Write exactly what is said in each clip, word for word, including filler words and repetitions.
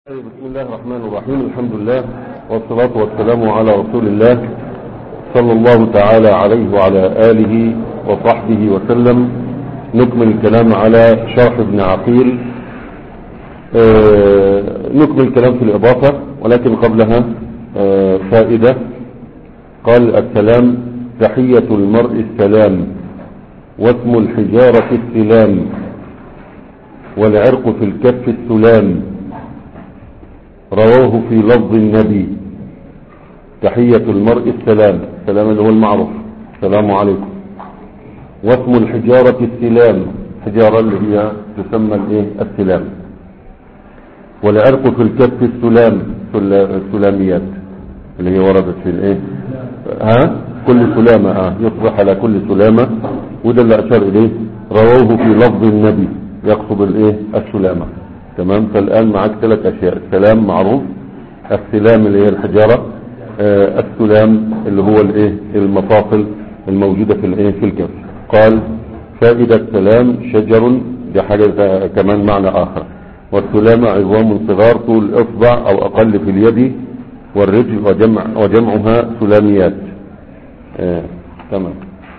بسم الله الرحمن الرحيم. الحمد لله والصلاة والسلام على رسول الله صلى الله تعالى عليه وعلى آله وصحبه وسلم. نكمل الكلام على شرح ابن عقيل. آه نكمل الكلام في الإضافة، ولكن قبلها آه فائدة. قال: السلام تحية المرء السلام، واسم الحجارة السلام، والعرق في الكف السلام. رواه في لفظ النبي: تحية المرء السلام، السلام اللي هو المعروف، السلام عليكم. واسم الحجارة السلام، حجارة اللي هي تسمى الايه السلام. والعرق في الكف السلام، السلاميات اللي هي وردت في الايه ها كل سلامة اه يصبح على كل سلامة، وده اللي اشار اليه. رواه في لفظ النبي، يقصد الايه السلامة. تمام. فالآن معك ثلاث أشياء: السلام معروف، السلام اللي هي الحجارة، آه السلام اللي هو الايه المفاصل الموجودة في الايه في الكف. قال: فائدة السلام شجر، دي حاجة كمان معنى آخر. والسلامة عظام صغار طول الإصبع أو أقل في اليد والرجل، وجمع وجمعها سلاميات. آه تمام.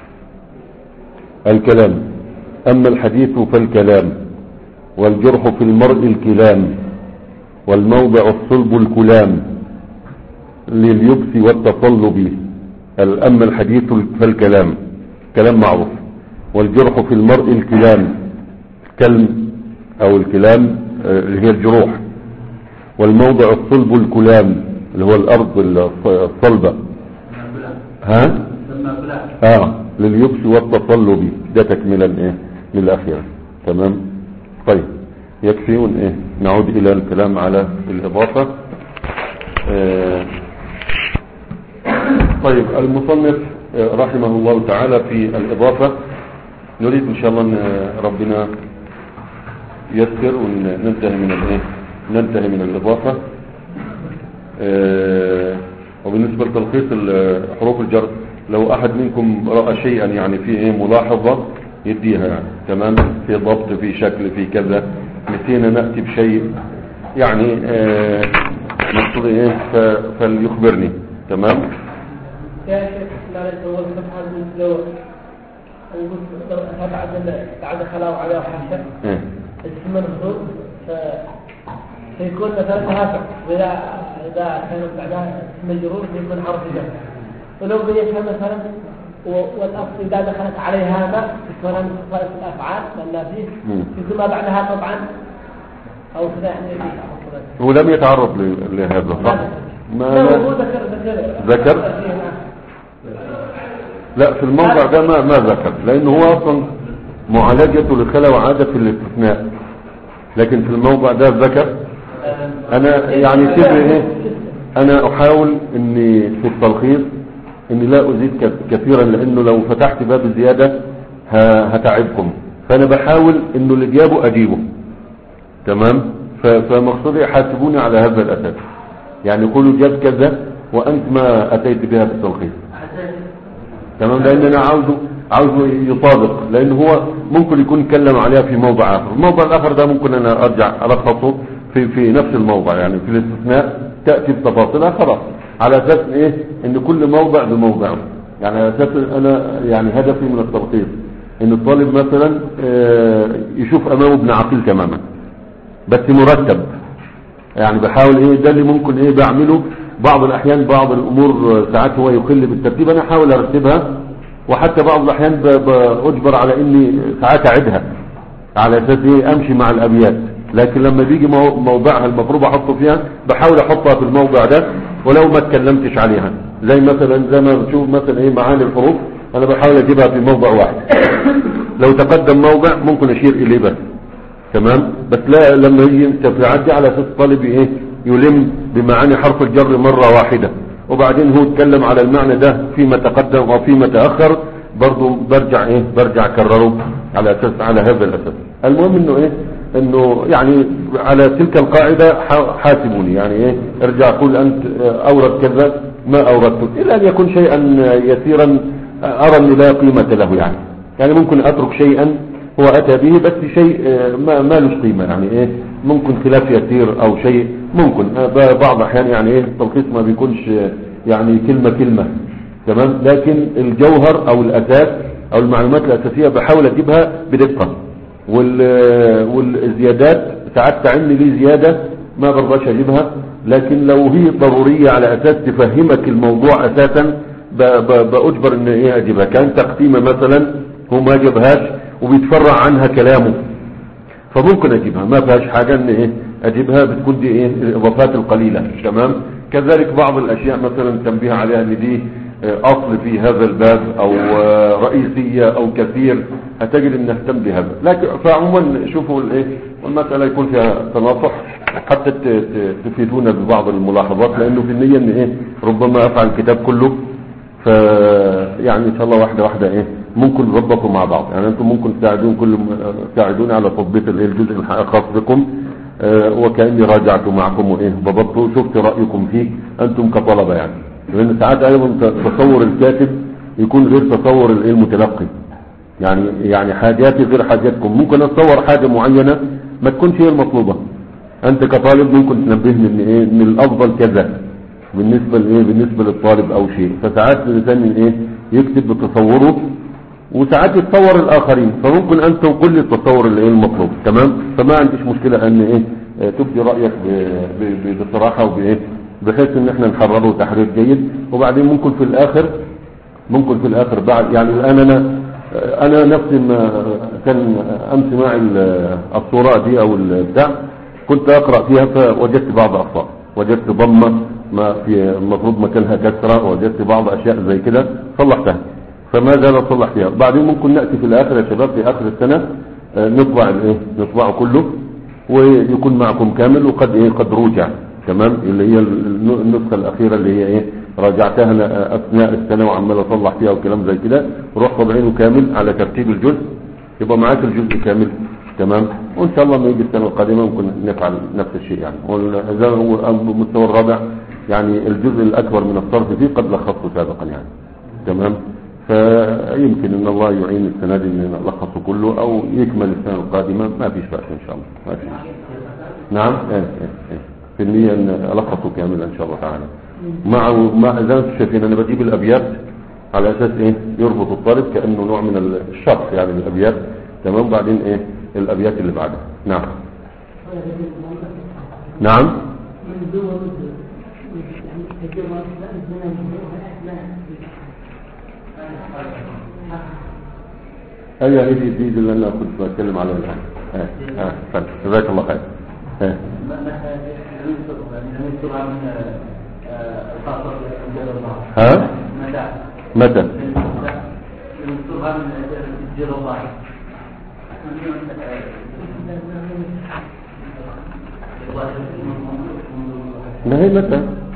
الكلام: أما الحديث فالكلام، والجرح في المرء الكلام، والموضع الصلب الكلام لليبس والتصلب. أما الحديث فالكلام، كلام معروف. والجرح في المرء الكلام، كلم أو الكلام اللي هي الجروح. والموضع الصلب الكلام اللي هو الأرض الصلبة، ها اه لليبس والتصلب. ده تكملا ايه من الأخيرة. تمام. طيب، يكفي ون ايه نعود الى الكلام على الاضافة. آه طيب، المصنف رحمه الله تعالى في الاضافة نريد ان شاء الله ان ربنا يسر وننتهي من الايه ننتهي من الاضافة. آه وبالنسبة لتلخيص حروف الجر، لو احد منكم رأى شيئا يعني في ايه ملاحظة يديها، يعني تمام، في ضبط، في شكل، في كذا، نسينا نأتي بشيء يعني آه مقصود ايه فليخبرني. تمام. يا شيخ لا يتوقف هذا المسلوع وقلت بعد بعد خلاو على حاشة اسم الخروج فيكون مثلا تهافع، واذا اذا كان بعدها اسم الجرور يكون حرف جر، ولو بيتها مثلا والأصل إذا دخلت عليها ما تكون من خصائص الأفعال لأن فيه في ما بعدها طبعا أو كذا يعني. هو لم يتعرض لهذا صح؟ ما هو ذكر ذكر ذكر لا في الموضع ده ما ما ذكر، لأنه هو أصلا معالجته لخلا وعادة في الاستثناء، لكن في الموضع ده ذكر. أنا يعني شبه إيه أنا أحاول إني في التلخيص اني لا ازيد كثيرا، لانه لو فتحت باب الزيادة هتعبكم، فانا بحاول انه اللي جابه اجيبه. تمام. فمقصودي حاسبوني على هذا الاساس، يعني قولوا جاب كذا وانت ما اتيت بها في التلخيص. تمام. لان انا عاوزه عاوزه يطابق، لان هو ممكن يكون يتكلم عليها في موضع اخر، الموضع الاخر ده ممكن انا ارجع الخصه في في نفس الموضع، يعني في الاستثناء تاتي بتفاصيلها خلاص، على اساس ايه ان كل موضع بموضعه. يعني على اساس انا يعني هدفي من التلخيص ان الطالب مثلا يشوف امامه ابن عقيل تماما بس مرتب. يعني بحاول ايه ده اللي ممكن ايه بعمله بعض الاحيان، بعض الامور ساعات هو يخل بالترتيب، انا احاول ارتبها، وحتى بعض الاحيان باجبر على اني ساعات اعدها على اساس ايه امشي مع الابيات، لكن لما بيجي موضعها المفروض احطه فيها بحاول احطها في الموضع ده ولو ما اتكلمتش عليها. زي مثلا زي ما بتشوف مثلا ايه معاني الحروف، انا بحاول اجيبها في موضع واحد، لو تقدم موضع ممكن اشير اليه بس. تمام. بس لا لما يجي انت في عدي على اساس طالب ايه يلم بمعاني حرف الجر مرة واحدة، وبعدين هو يتكلم على المعنى ده فيما تقدم وفيما تأخر، برضو برجع ايه برجع كرره على اساس على هذا الاساس. المهم انه ايه انه يعني على تلك القاعدة حاسبوني، يعني ايه ارجع قول انت اورد كذا ما اوردته، الا ان يكون شيئا يسيرا ارى ان لا قيمة له، يعني يعني ممكن اترك شيئا هو اتى به بس شيء ما, ما له قيمة، يعني ايه ممكن خلاف يسير او شيء ممكن بعض الاحيان يعني ايه التلخيص ما بيكونش يعني كلمة كلمة تمام، لكن الجوهر او الاساس او المعلومات الاساسية بحاول اجيبها بدقة، والزيادات ساعات تعني لي زيادة ما برضاش اجيبها، لكن لو هي ضرورية على اساس تفهمك الموضوع اساسا باجبر ان ايه اجيبها. كان تقسيمة مثلا هو ما جابهاش وبيتفرع عنها كلامه فممكن اجيبها، ما فيهاش حاجة ان ايه اجيبها، بتكون دي ايه الاضافات القليلة تمام. كذلك بعض الاشياء مثلا تنبيه عليها ان دي اصل في هذا الباب او رئيسية او كثير هتجد ان نهتم بهذا. لكن فعموما شوفوا الايه والمسألة يكون فيها تناصح حتى تفيدونا ببعض الملاحظات، لانه في النية ان ايه ربما افعل الكتاب كله، ف يعني ان شاء الله واحدة واحدة ايه ممكن نضبطوا مع بعض. يعني انتم ممكن تساعدون كل تساعدوني على تضبيط الجزء الخاص بكم، اه وكأني راجعت معكم وايه ضبطوا شفت رأيكم فيه انتم كطلبة، يعني لان ساعات ايضا تصور الكاتب يكون غير تصور المتلقي، يعني يعني حاجاتي غير حاجاتكم. ممكن اتصور حاجة معينة ما تكونش هي المطلوبة، انت كطالب ممكن تنبهني ان ايه ان الافضل كذا بالنسبة لايه بالنسبة للطالب او شيء، فساعات الانسان ايه يكتب بتصوره وساعات يتصور الاخرين، فممكن انت تقول لي التصور اللي ايه المطلوب تمام. فما عنديش مشكلة ان ايه تبدي رأيك بصراحة وبايه بحيث ان احنا نحرره تحرير جيد، وبعدين ممكن في الاخر ممكن في الاخر بعد يعني الان انا انا نفسي ما كان امس معي الصورة دي او البتاع كنت اقرأ فيها فوجدت بعض اخطاء، وجدت ضمة ما في المفروض مكانها كسرة، وجدت بعض اشياء زي كده صلحتها، فما زال اصلح فيها. بعدين ممكن نأتي في الاخر يا شباب في اخر السنة نطبع الايه نطبعه كله ويكون معكم كامل، وقد ايه قد روجع تمام، اللي هي النسخة الاخيرة اللي هي ايه راجعتها اثناء السنة وعمال اصلح فيها وكلام زي كده، روح طبعينه كامل على ترتيب الجزء يبقى معاك الجزء كامل تمام. وان شاء الله ما يجي السنة القادمة ممكن نفعل نفس الشيء يعني. واذا هو المستوى الرابع يعني الجزء الاكبر من الصرف فيه قد لخصته سابقا يعني تمام، فيمكن ان الله يعين السنة دي ان نلخصه كله او يكمل السنة القادمة، ما فيش بأس ان شاء الله ما فيش. نعم ايه ايه ايه في النية ان الخصه كامل ان شاء الله تعالى، مع مع زي ما انتم شايفين انا بجيب الابيات على اساس ايه يربط الطالب كانه نوع من الشرح يعني الابيات تمام، بعدين ايه الابيات اللي بعدها. نعم نعم ايوه هي دي دي اللي انا كنت بتكلم عليها الان. اه اه فل جزاك الله خير. اه ها متى ما هي متى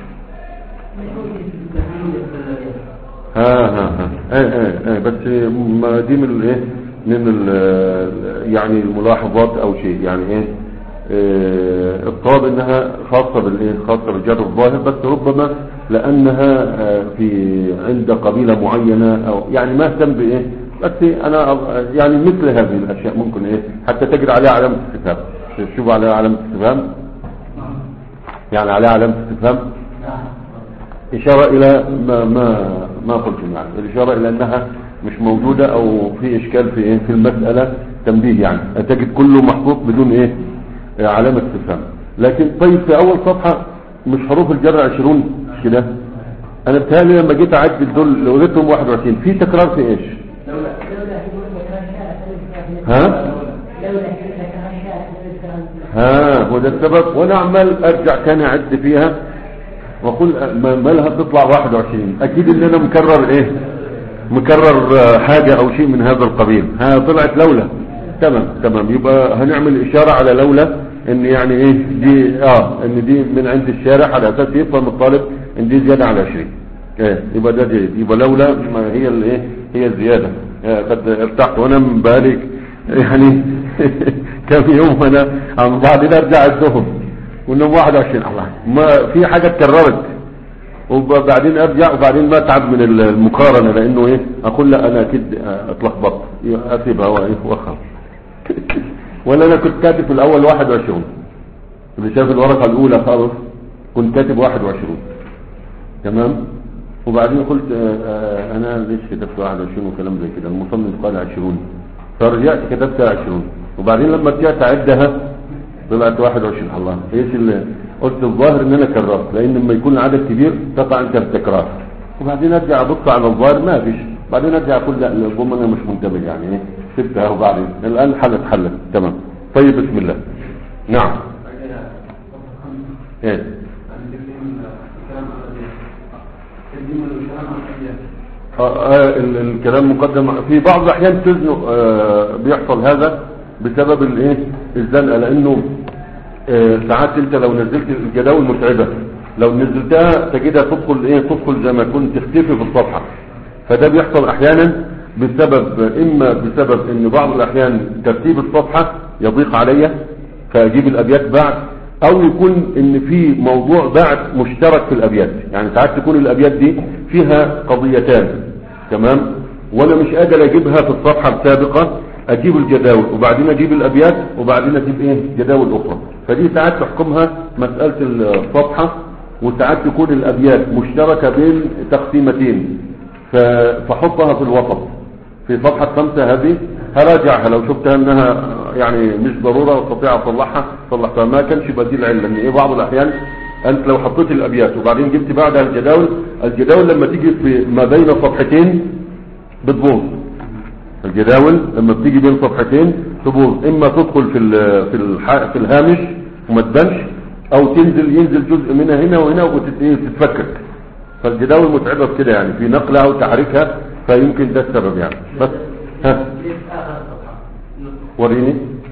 ها ها ها ايه ايه ايه بس ما دي من الايه من يعني الملاحظات او شيء يعني ايه اه الطلب انها خاصة بالايه خاصة بالجر الظاهر، بس ربما لانها اه في عند قبيلة معينة او يعني ما اهتم بايه، بس انا يعني مثل هذه الاشياء ممكن ايه حتى تجد عليها علامة استفهام. شوف عليها علامة استفهام يعني عليها علامة استفهام إشارة إلى ما ما ما قلت يعني الإشارة إلى أنها مش موجودة أو في إشكال في إيه في المسألة تنبيه، يعني تجد كله محطوط بدون إيه علامة استفهام. لكن طيب في أول صفحة مش حروف الجر عشرون كده، أنا بتهيألي لما جيت أعدل دول لو لقيتهم واحد وعشرين في تكرار في إيش؟ ها؟ ها هو ده السبب، وأنا عمال أرجع كان أعد فيها وقل ما لها تطلع واحد وعشرين، اكيد ان انا مكرر ايه مكرر حاجة او شيء من هذا القبيل. ها طلعت لولا تمام تمام، يبقى هنعمل اشارة على لولا ان يعني ايه دي اه ان دي من عند الشارع على اساس يفهم الطالب ان دي زيادة على عشرين ايه يبقى ده جيد، يبقى لولا ما هي الايه هي الزيادة. قد ارتحت وانا من بالك يعني كم يوم انا عم بعدين ارجع الدهم وانهم واحد وعشرين الله ما في حاجة اتكررت، وبعدين ارجع وبعدين ما اتعب من المقارنة لانه ايه اقول لا انا اكيد اتلخبطت اسيبها وايه واخر ولا انا كنت كاتب في الاول واحد وعشرين اللي شاف الورقة الأولى خالص كنت كاتب واحد وعشرين، تمام. وبعدين قلت آآ آآ أنا ليش كتبت واحد وعشرين وكلام زي كده، المصمم قال عشرين، فرجعت كتبتها عشرين، وبعدين لما رجعت أعدها طلعت واحد وعشرين. الله، ايش اللي قلت؟ الظاهر ان انا كررت، لان لما يكون العدد كبير تقع انت بالتكرار. وبعدين ارجع ابص على الظاهر ما فيش، بعدين ارجع اقول لا الجمله انا مش منتبه يعني ايه، سبتها. وبعدين الان حلت حلت تمام. طيب بسم الله. نعم. ايه آه آه الكلام مقدم في بعض الاحيان تزنق، آه بيحصل هذا بسبب الايه الزنقه، لانه آه ساعات انت لو نزلت الجداول متعبه، لو نزلتها تجدها تدخل ايه تدخل زي ما كنت تختفي في الصفحه. فده بيحصل احيانا بسبب، اما بسبب ان بعض الاحيان ترتيب الصفحه يضيق عليا فاجيب الابيات بعد، او يكون ان في موضوع بعد مشترك في الابيات. يعني ساعات تكون الابيات دي فيها قضيتان، تمام، وانا مش قادر اجيبها في الصفحه السابقه، اجيب الجداول وبعدين اجيب الابيات وبعدين اجيب ايه جداول اخرى. فدي ساعات تحكمها مساله الصفحه، وساعات تكون الابيات مشتركه بين تقسيمتين فحطها في الوسط في صفحه خمسه. هذه هراجعها لو شفتها انها يعني مش ضروره واستطيع اصلحها صلحتها، ما كانش بديل علم. لان ايه بعض الاحيان انت لو حطيت الابيات وبعدين جبت بعدها الجداول، الجداول لما تيجي في ما بين صفحتين بتبوظ. الجداول لما بتيجي بين صفحتين تبوظ، اما تدخل في في في الهامش وما تبانش، او تنزل ينزل جزء منها هنا وهنا وتتفكك. فالجداول متعبه بكده يعني في نقلها وتحريكها، فيمكن ده السبب يعني. بس ها وريني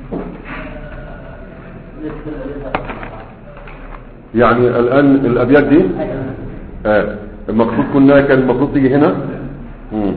يعني الان الابيات دي آه. المقصود كنا كان المفروض تيجي هنا. امم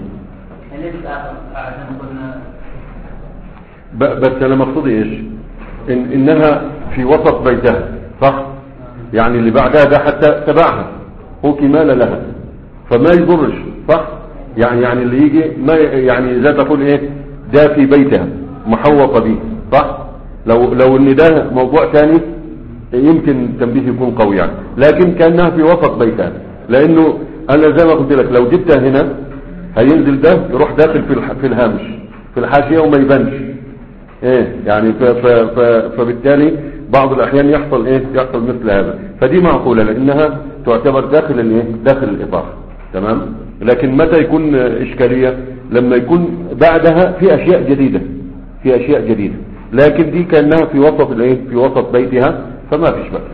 بس انا مقصودي ايش؟ إن انها في وسط بيتها، صح؟ يعني اللي بعدها ده حتى تبعها هو كمال لها فما يضرش، صح؟ يعني يعني اللي يجي ما يعني زي تقول ايه ده في بيتها محوطه به، صح؟ لو لو ان ده موضوع ثاني يمكن التنبيه يكون قوي يعني، لكن كانها في وسط بيتها. لانه انا زي ما قلت لك لو جبتها هنا هينزل ده يروح داخل في في الهامش في الحاشيه وما يبانش ايه يعني. ف ف ف فبالتالي بعض الاحيان يحصل ايه يحصل مثل هذا. فدي معقوله لانها تعتبر داخل الايه داخل الاطار، تمام. لكن متى يكون اشكاليه؟ لما يكون بعدها في اشياء جديده في اشياء جديده لكن دي كانها في وسط الايه في وسط بيتها فما فيش بقى.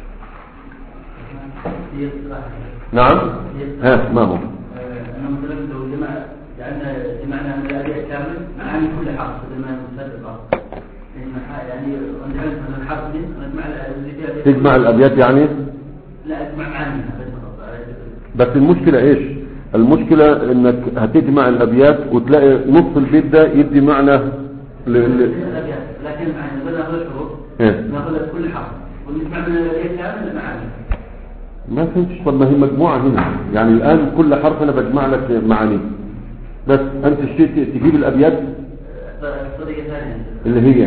نعم. ها ما هو انا مثلا لو جمع جعلنا جمعنا من الابيات كامل معاني كل حرف بدل ما نسبق يعني نجعل مثلا الحرف دي نجمع اللي فيها تجمع الابيات يعني لا اجمع معاني. بس المشكله ايش؟ المشكله انك هتجمع الابيات وتلاقي نص البيت ده يدي معنى ل... ل... لكن معنا بدل ناخذ الحروف ناخذ كل حرف ونجمع من الابيات كامل المعاني. ما فهمتش. طب ما هي مجموعة هنا يعني الآن كل حرف أنا بجمع لك معاني، بس أنت اشتريت تجيب الأبيات طريقة ثانية اللي هي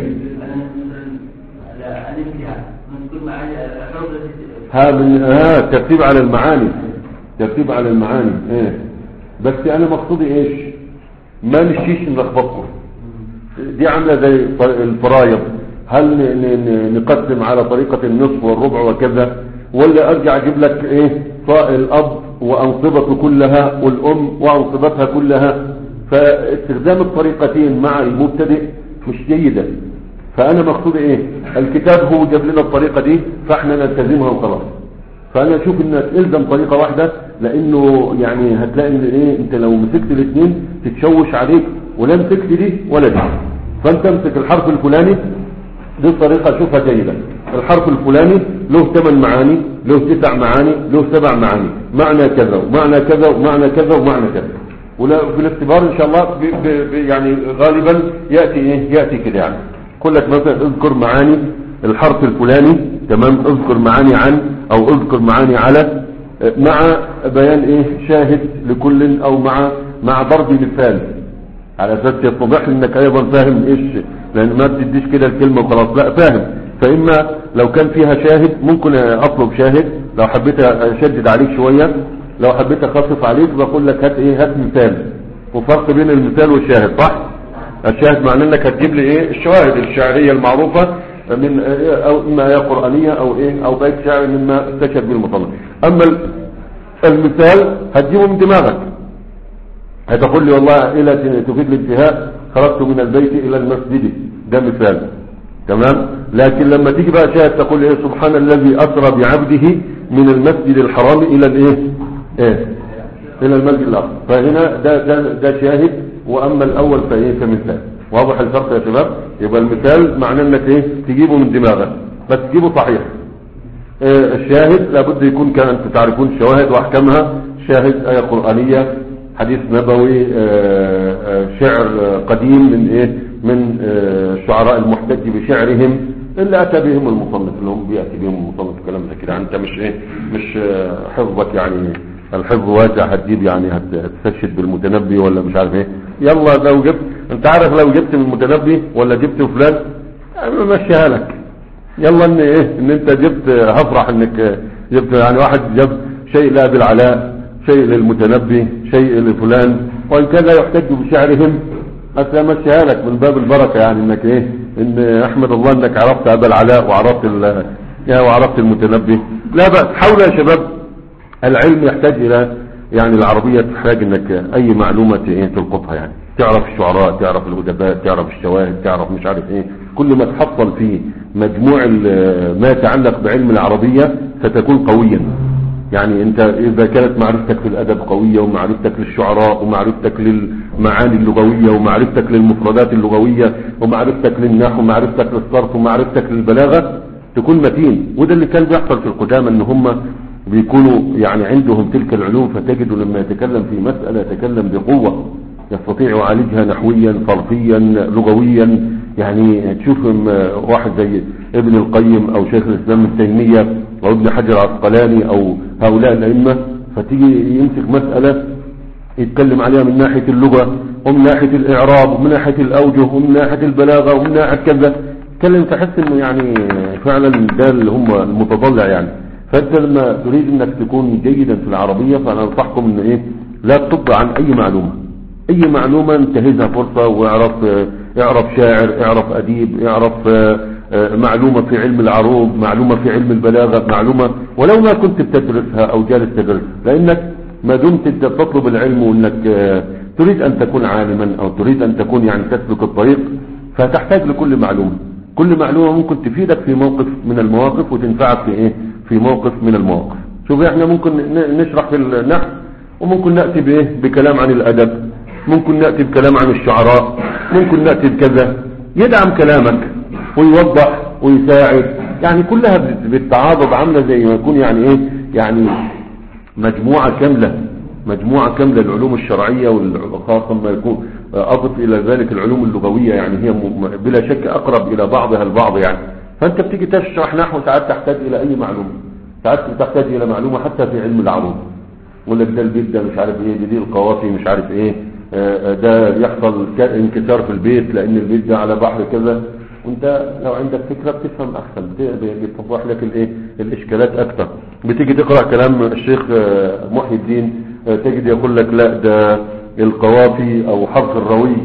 ها ترتيب على المعاني ترتيب على المعاني ايه. بس أنا مقصودي إيش؟ ما نشيش نلخبطكم. دي عاملة زي الفرايض، هل نقسم على طريقة النصف والربع وكذا، ولا ارجع اجيب لك ايه الاب وانصبته كلها والام وانصبتها كلها؟ فاستخدام الطريقتين مع المبتدئ مش جيدة. فانا مقصود ايه؟ الكتاب هو جاب لنا الطريقة دي فاحنا نلتزمها وخلاص. فانا اشوف انك الزم طريقة واحدة، لانه يعني هتلاقي ان ايه انت لو مسكت الاثنين تتشوش عليك، ولا مسكت دي ولا دي. فانت امسك الحرف الفلاني دي الطريقة شوفها جيدة، الحرف الفلاني له ثمان معاني له تسع معاني له سبع معاني، معنى كذا ومعنى كذا ومعنى كذا ومعنى كذا. ولا في الاختبار ان شاء الله بي بي يعني غالبا يأتي ايه يأتي كده يعني كل لك مثلا اذكر معاني الحرف الفلاني، تمام، اذكر معاني عن او اذكر معاني على، مع بيان ايه شاهد لكل او مع مع ضرب مثال على اساس يتضح انك ايضا فاهم ايش، لان ما بتديش كده الكلمة وخلاص، لا فاهم فإما لو كان فيها شاهد ممكن أطلب شاهد، لو حبيت أشدد عليك شوية، لو حبيت أخفف عليك بقول لك هات إيه، هات مثال. وفرق بين المثال والشاهد، صح؟ الشاهد معناه انك هتجيب لي ايه، الشواهد الشعريه المعروفه من او اما هي قرانيه او ايه، او بيت شعري مما استشهد به المصنف. اما المثال هتجيبه من دماغك، هتقول لي والله الى تفيد الانتهاء خرجت من البيت الى المسجد، ده مثال، تمام. لكن لما تيجي بقى شاهد تقول ايه، سبحان الذي اسرى بعبده من المسجد الحرام الى الايه، ايه، الى المسجد الاقصى. فهنا ده ده ده شاهد، واما الاول فايه كمثال. واضح الفرق يا شباب؟ يبقى المثال معناه انك ايه، تجيبه من دماغك بس تجيبه صحيح. إيه الشاهد لابد يكون كان انتم تعرفون الشواهد واحكامها، شاهد ايه قرانيه، حديث نبوي، آآ آآ شعر قديم من ايه، من الشعراء المحتج بشعرهم اللي اتى بهم المصنف، اللي هم بياتي بهم المصنف كلام زي كده. انت مش ايه، مش حفظك يعني الحفظ واسع هتجيب يعني هتستشهد بالمتنبي ولا مش عارف ايه. يلا لو جبت، انت عارف لو جبت من المتنبي ولا جبت فلان ماشيها لك، يلا ان ايه، ان انت جبت هفرح انك جبت يعني واحد جاب شيء لابي العلاء، شيء للمتنبي، شيء لفلان، وان كان لا يحتج بشعرهم اصلا ماشيها لك من باب البركه، يعني انك ايه، ان احمد الله انك عرفت ابا العلاء وعرفت ال وعرفت المتنبي. لا بأس، حاول يا شباب. العلم يحتاج الى يعني العربية تحتاج انك اي معلومة ايه تلقطها، يعني تعرف الشعراء، تعرف الادباء، تعرف الشواهد، تعرف مش عارف ايه. كل ما تحصل في مجموع ما يتعلق بعلم العربية ستكون قويا. يعني انت اذا كانت معرفتك في الادب قوية، ومعرفتك للشعراء، ومعرفتك للمعاني اللغوية، ومعرفتك للمفردات اللغوية، ومعرفتك للنحو، ومعرفتك للصرف، ومعرفتك للبلاغة، تكون متين. وده اللي كان بيحصل في القدامى، ان هم بيكونوا يعني عندهم تلك العلوم، فتجدوا لما يتكلم في مسألة يتكلم بقوة، يستطيع يعالجها نحويا صرفيا لغويا. يعني تشوف واحد زي ابن القيم او شيخ الاسلام ابن تيمية او ابن حجر العسقلاني او هؤلاء الائمة، فتيجي يمسك مسألة يتكلم عليها من ناحية اللغة، ومن ناحية الاعراب، ومن ناحية الاوجه، ومن ناحية البلاغة، ومن ناحية كذا، تكلم تحس انه يعني فعلا ده اللي هم المتطلع يعني. فانت لما تريد انك تكون جيدا في العربية، فانا انصحكم ان ايه، لا تطب عن اي معلومة، اي معلومة انتهزها فرصة، واعرف اعرف شاعر، اعرف اديب، اعرف معلومة في علم العروض، معلومة في علم البلاغة، معلومة ولو ما كنت بتدرسها او جالس تدرسها، لانك ما دمت تطلب العلم وانك تريد ان تكون عالما او تريد ان تكون يعني تسلك الطريق، فتحتاج لكل معلومة. كل معلومة ممكن تفيدك في موقف من المواقف وتنفعك في ايه، في موقف من المواقف. شوف احنا ممكن نشرح في النحو، وممكن نأتي بايه، بكلام عن الادب، ممكن نأتي بكلام عن الشعراء، ممكن نأتي بكذا، يدعم كلامك ويوضح ويساعد. يعني كلها بالتعاضد، عاملة زي ما يكون يعني ايه، يعني مجموعة كاملة، مجموعة كاملة العلوم الشرعية، وخاصة ما يكون اضف الى ذلك العلوم اللغوية، يعني هي بلا شك اقرب الى بعضها البعض يعني. فانت بتيجي تشرح نحو ساعات تحتاج الى اي معلومة، ساعات تحتاج الى معلومة حتى في علم العروض، يقول لك ده البيت ده مش عارف ايه، دي القوافي مش عارف ايه، ده يحصل انكسار في البيت لان البيت ده على بحر كذا. وانت لو عندك فكرة بتفهم احسن، بتوضح لك الايه، الاشكالات اكتر. بتيجي تقرأ كلام الشيخ محي الدين، تجد يقول لك لا ده القوافي او حرف الروي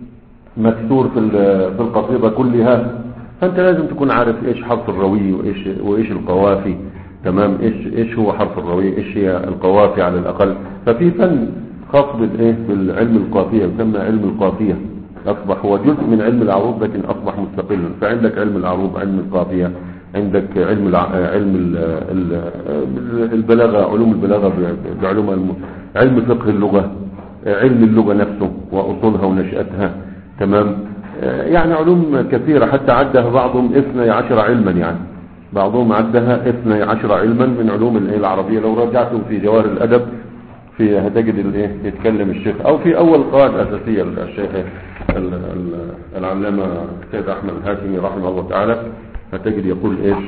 مكسور في في القصيدة كلها. فانت لازم تكون عارف ايش حرف الروي وايش وايش القوافي، تمام، ايش ايش هو حرف الروي، ايش هي القوافي على الاقل. ففي فن خاص بالايه، بالعلم القافية، يسمى علم القافية، اصبح هو جزء من علم العروض لكن اصبح مستقلا. فعندك علم العروض، علم القافية، عندك علم الع... علم ال... ال... البلاغة، علوم البلاغة بعلومها الم... علم فقه اللغة، علم اللغة نفسه واصولها ونشأتها، تمام. يعني علوم كثيرة، حتى عدها بعضهم اثني عشر علما، يعني بعضهم عدها اثني عشر علما من علوم العربية. لو رجعتم في جواهر الادب في هتجد الايه، يتكلم الشيخ او في اول قواعد اساسية الشيخ العلامة السيد احمد الهاشمي رحمه الله تعالى، هتجد يقول ايش،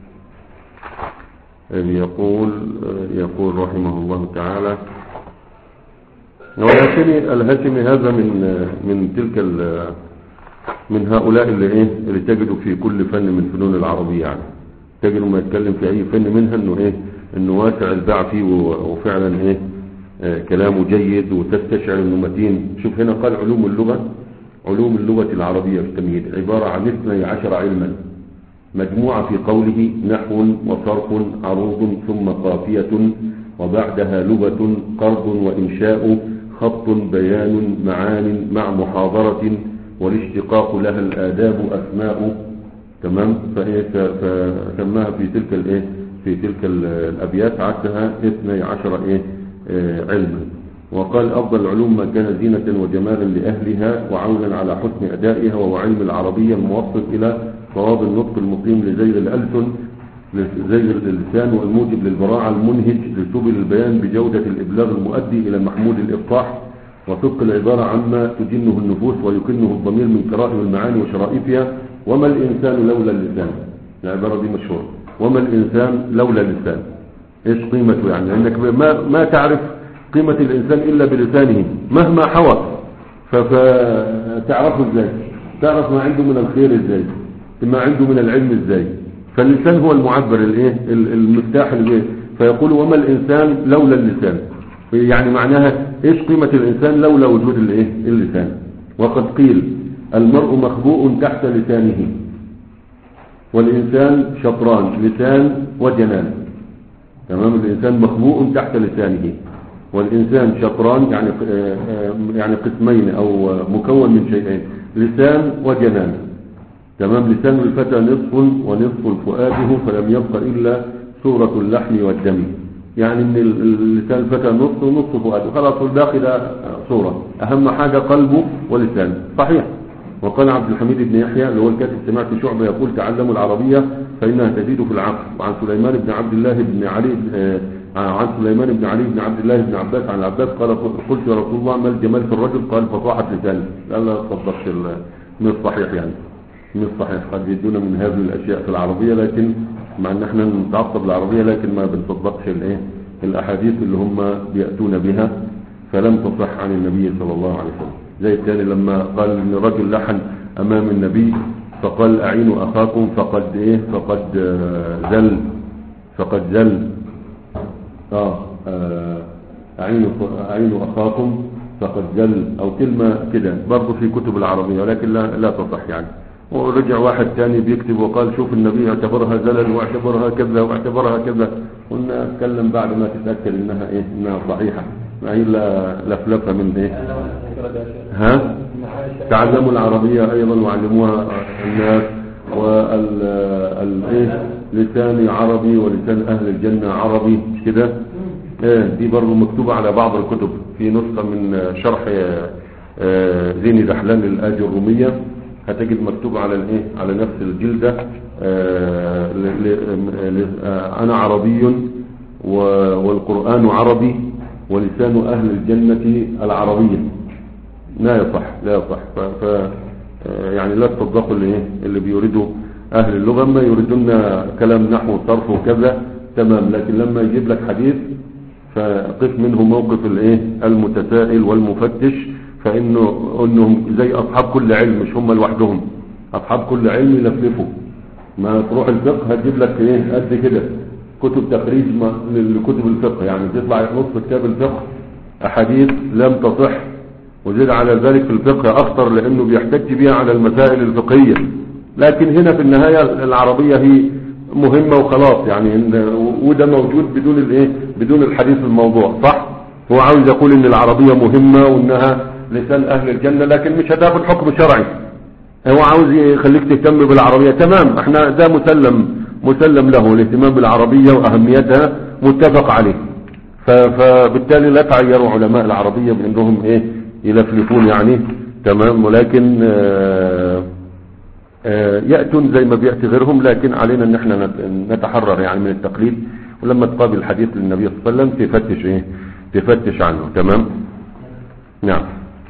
يقول يقول رحمه الله تعالى. والهاشمي الهاشمي هذا من من تلك من هؤلاء اللي ايه اللي تجدوا في كل فن من فنون العربية يعني، تجدوا ما يتكلم في اي فن منها انه ايه انه واسع الباع فيه وفعلا ايه آه كلامه جيد وتستشعر انه متين. شوف هنا قال علوم اللغة، علوم اللغة العربية في التمهيد عبارة عن اثني عشر علما مجموعة في قوله نحو وصرف عروض ثم قافية وبعدها لغة قرض وإنشاء خط بيان معان مع محاضرة والاشتقاق لها الآداب أسماء. تمام. فسماها في تلك الايه في تلك الأبيات عدها اثني عشر ايه اه علما. وقال أفضل العلوم ما كان زينة وجمالا لأهلها وعونا على حسن أدائها، وهو علم العربية الموصل إلى صواب النطق المقيم لزيغ الألسن زيغ اللسان والموجب للبراعة المنهج لسبل البيان بجودة الإبلاغ المؤدي إلى محمود الإفصاح وصدق العبارة عما تجنه النفوس ويكنه الضمير من كرائم المعاني وشرائفها. وما الإنسان لولا اللسان، العبارة دي مشهورة، وما الإنسان لولا اللسان. إيش قيمته يعني؟ أنك ما, ما تعرف قيمة الإنسان إلا بلسانه مهما حوى، فتعرفه إزاي؟ تعرف ما عنده من الخير إزاي؟ ما عنده من العلم إزاي؟ فاللسان هو المعبر الايه المفتاح الايه. فيقول وما الإنسان لولا اللسان، يعني معناها إيش قيمة الإنسان لولا وجود الايه اللسان. وقد قيل المرء مخبوء تحت لسانه، والإنسان شطران لسان وجنان. تمام. الإنسان مخبوء تحت لسانه والإنسان شطران يعني يعني قسمين أو مكون من شيئين، لسان وجنان. تمام. لسان الفتى نصف ونصف فؤاده فلم يبق إلا صورة اللحم والدم، يعني من لسان الفتى نصف ونصف فؤاده، خلاص الباقي ده صورة، أهم حاجة قلبه ولسانه. صحيح. وقال عبد الحميد بن يحيى اللي هو الكاتب سمعت شعبة يقول تعلموا العربية فإنها تزيد في العقل. وعن سليمان بن عبد الله بن علي عن سليمان بن علي بن عبد الله بن عباس عن العباس قال قلت يا رسول الله ما الجمال في الرجل؟ قال فصاحة لسانه. لا لا تصدقش من الصحيح يعني من الصحيح. قد يدونا من هذه الأشياء في العربية، لكن مع ان احنا نتعصب العربية لكن ما بنصدقش الايه الأحاديث اللي هم بيأتون بها فلم تصح عن النبي صلى الله عليه وسلم. زي الثاني لما قال ان رجل لحن امام النبي فقال اعينوا اخاكم فقد ايه فقد ذل فقد ذل اه اعينوا اعينوا اخاكم فقد ذل او كلمة كده برضه في كتب العربية ولكن لا لا تصح يعني. ورجع واحد ثاني بيكتب وقال شوف النبي اعتبرها زلل واعتبرها كذا واعتبرها كذا. قلنا اتكلم بعد ما تتأكد انها ايه انها صحيحة، ما هي لا لفلفة من ايه. ها تعلموا العربية ايضا وعلموها الناس. والايه لساني عربي ولسان اهل الجنة عربي مش كده. ايه دي برضه مكتوبة على بعض الكتب. في نسخة من شرح زيني دحلان للآج الرومية هتجد مكتوب على الايه على نفس الجلدة انا عربي والقرآن عربي ولسان اهل الجنة العربية. لا يصح لا يصح. ف يعني لا تصدقوا اللي ايه اللي بيريدوا اهل اللغة ما يريدون كلام نحو وصرف وكذا تمام، لكن لما يجيب لك حديث فقف منه موقف الايه المتسائل والمفتش، فانه انهم زي اصحاب كل علم مش هم لوحدهم، اصحاب كل علم يلفلفوا. ما تروح الفقه هتجيب لك ايه قد كده كتب تخريج لكتب الفقه، يعني تطلع نص كتاب الفقه احاديث لم تصح، وزيد على ذلك في الفقه اخطر لانه بيحتج بها على المسائل الفقهية. لكن هنا في النهاية العربية هي مهمة وخلاص يعني، وده موجود بدون الايه بدون الحديث في الموضوع. صح. هو عاوز يقول ان العربية مهمة وانها لسان اهل الجنة، لكن مش هتاخد حكم شرعي. هو عاوز يخليك تهتم بالعربية تمام، احنا ده مسلم مسلم له الاهتمام بالعربية واهميتها متفق عليه. فبالتالي لا تعيروا علماء العربية بانهم ايه يلفلفون يعني تمام، ولكن آآ آآ يأتون زي ما بيأتي غيرهم، لكن علينا ان احنا نتحرر يعني من التقليد، ولما تقابل الحديث للنبي صلى الله عليه وسلم تفتش ايه تفتش عنه. تمام. نعم.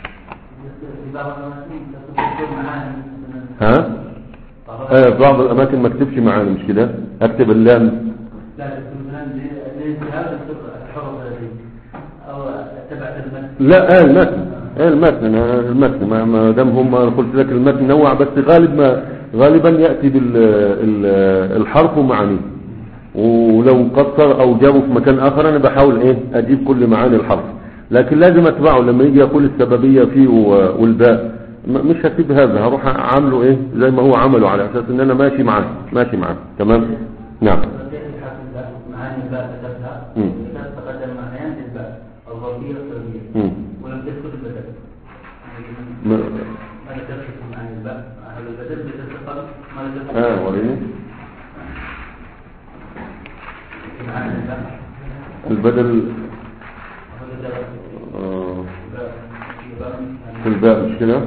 ها آه بعض الاماكن ما اكتبش معانا مش كده، اكتب اللام. لا لا آه المتن ايه المتن أنا المتن ما ما دام هم قلت لك المتن نوع بس غالب ما غالبا ياتي بالحرف ومعانيه، ولو قصر او جابه في مكان اخر انا بحاول ايه اجيب كل معاني الحرف، لكن لازم اتبعه لما يجي يقول السببيه فيه والباء مش هسيب هذا، هروح اعمله ايه زي ما هو عمله على اساس ان انا ماشي معاه ماشي معاه. تمام. نعم. معاني الباء كتبتها تقدم معنيان للباء الظرفيه والسببيه ولم تذكر البدل. ما ذكرت معاني الباء هل البدل بتتقل ما ذكرت؟ اه وريني معاني الباء البدل آه. في الباء مش كده؟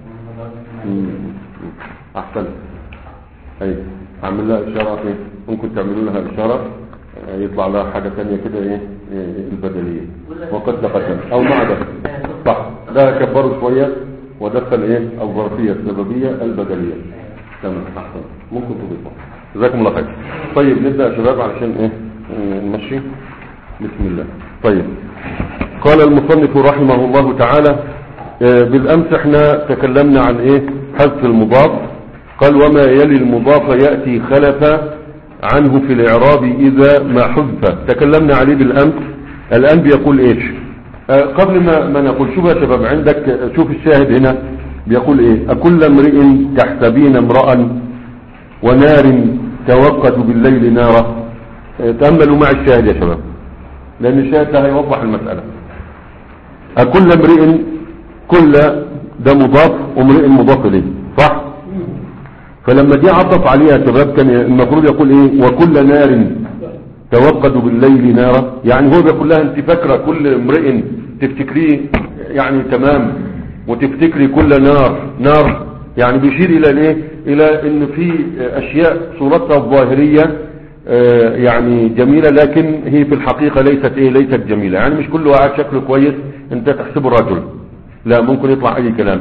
احسن. اي اعمل لها اشاره ايه ممكن تعملوا لها اشاره يطلع لها حاجه ثانيه كده ايه البدليه وقد تقدم او مع ده صح ده كبره شويه ودخل ايه الظرفيه السببيه البدليه. تمام احسن ممكن تضيفها. جزاكم الله خير. طيب نبدا يا شباب علشان ايه نمشي. بسم الله. طيب قال المصنف رحمه الله تعالى بالامس احنا تكلمنا عن ايه حذف المضاف. قال وما يلي المضاف ياتي خلف عنه في الاعراب اذا ما حذف، تكلمنا عليه بالامس. الان بيقول ايش اه قبل ما ما نقول شوف يا شباب عندك شوف الشاهد هنا بيقول ايه اكل امرئ تحسبين امرا ونار توقد بالليل نارا. اه تأملوا مع الشاهد يا شباب لان الشاهد ده هيوضح المسألة. اكل امرئ كل ده مضاف وامرئ مضاف اليه صح، فلما دي عطف عليها يا شباب كان المفروض يقول ايه وكل نار توقد بالليل نارا، يعني هو بيقول لها انت فاكره كل امرئ تفتكريه يعني تمام وتفتكري كل نار نار، يعني بيشير الى الايه الى ان في اشياء صورتها الظاهريه آه يعني جميله لكن هي في الحقيقه ليست ايه ليست جميله، يعني مش كل واحد شكله كويس انت تحسبه رجل، لا ممكن يطلع اي كلام.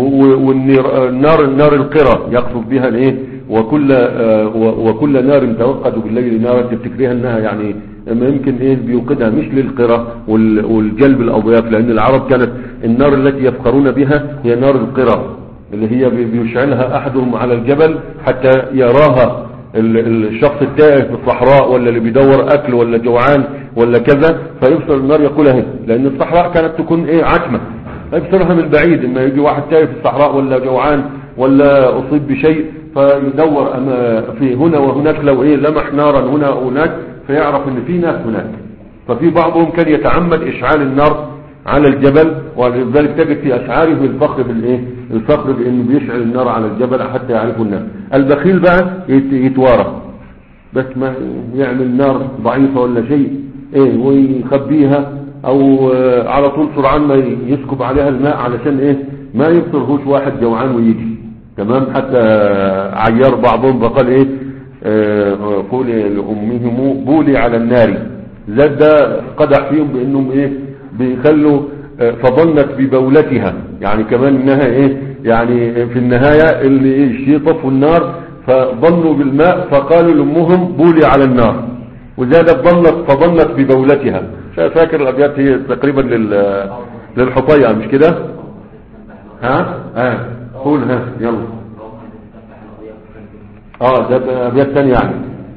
والنار النار القرى يقصد بها الايه وكل آه وكل نار توقد بالليل نارا تفتكريها انها يعني ما يمكن ايه بيوقدها مش للقرى والجلب الاضياف، لان العرب كانت النار التي يفخرون بها هي نار القرى اللي هي بيشعلها احدهم على الجبل حتى يراها الشخص التائه في الصحراء ولا اللي بيدور اكل ولا جوعان ولا كذا فيبصر النار يقولها هي، لان الصحراء كانت تكون ايه عتمة يبصرها من بعيد. اما يجي واحد تائه في الصحراء ولا جوعان ولا اصيب بشيء فيدور أما في هنا وهناك لو ايه لمح نارا هنا وهناك فيعرف ان في ناس هناك. ففي بعضهم كان يتعمد اشعال النار على الجبل ولذلك تجد في اشعاره الفخر بالايه الفخر بانه بيشعل النار على الجبل حتى يعرفوا الناس. البخيل بقى يتوارى بس ما يعمل نار ضعيفة ولا شيء ايه ويخبيها او على طول سرعان ما يسكب عليها الماء علشان ايه ما يبصرهوش واحد جوعان ويجي. تمام. حتى عيار بعضهم فقال ايه آه قولي لامهم بولي على النار، زاد ده قدح فيهم بانهم ايه بيخلوا آه فظنت ببولتها، يعني كمان انها ايه يعني في النهاية اللي ايه الشيء طفوا النار فظنوا بالماء فقالوا لامهم بولي على النار، وزادت ظنت فظنت ببولتها. فاكر الابيات هي تقريبا لل للحطيئة مش كده؟ ها ها قول ها يلا. اه ده ابيات ثانيه يعني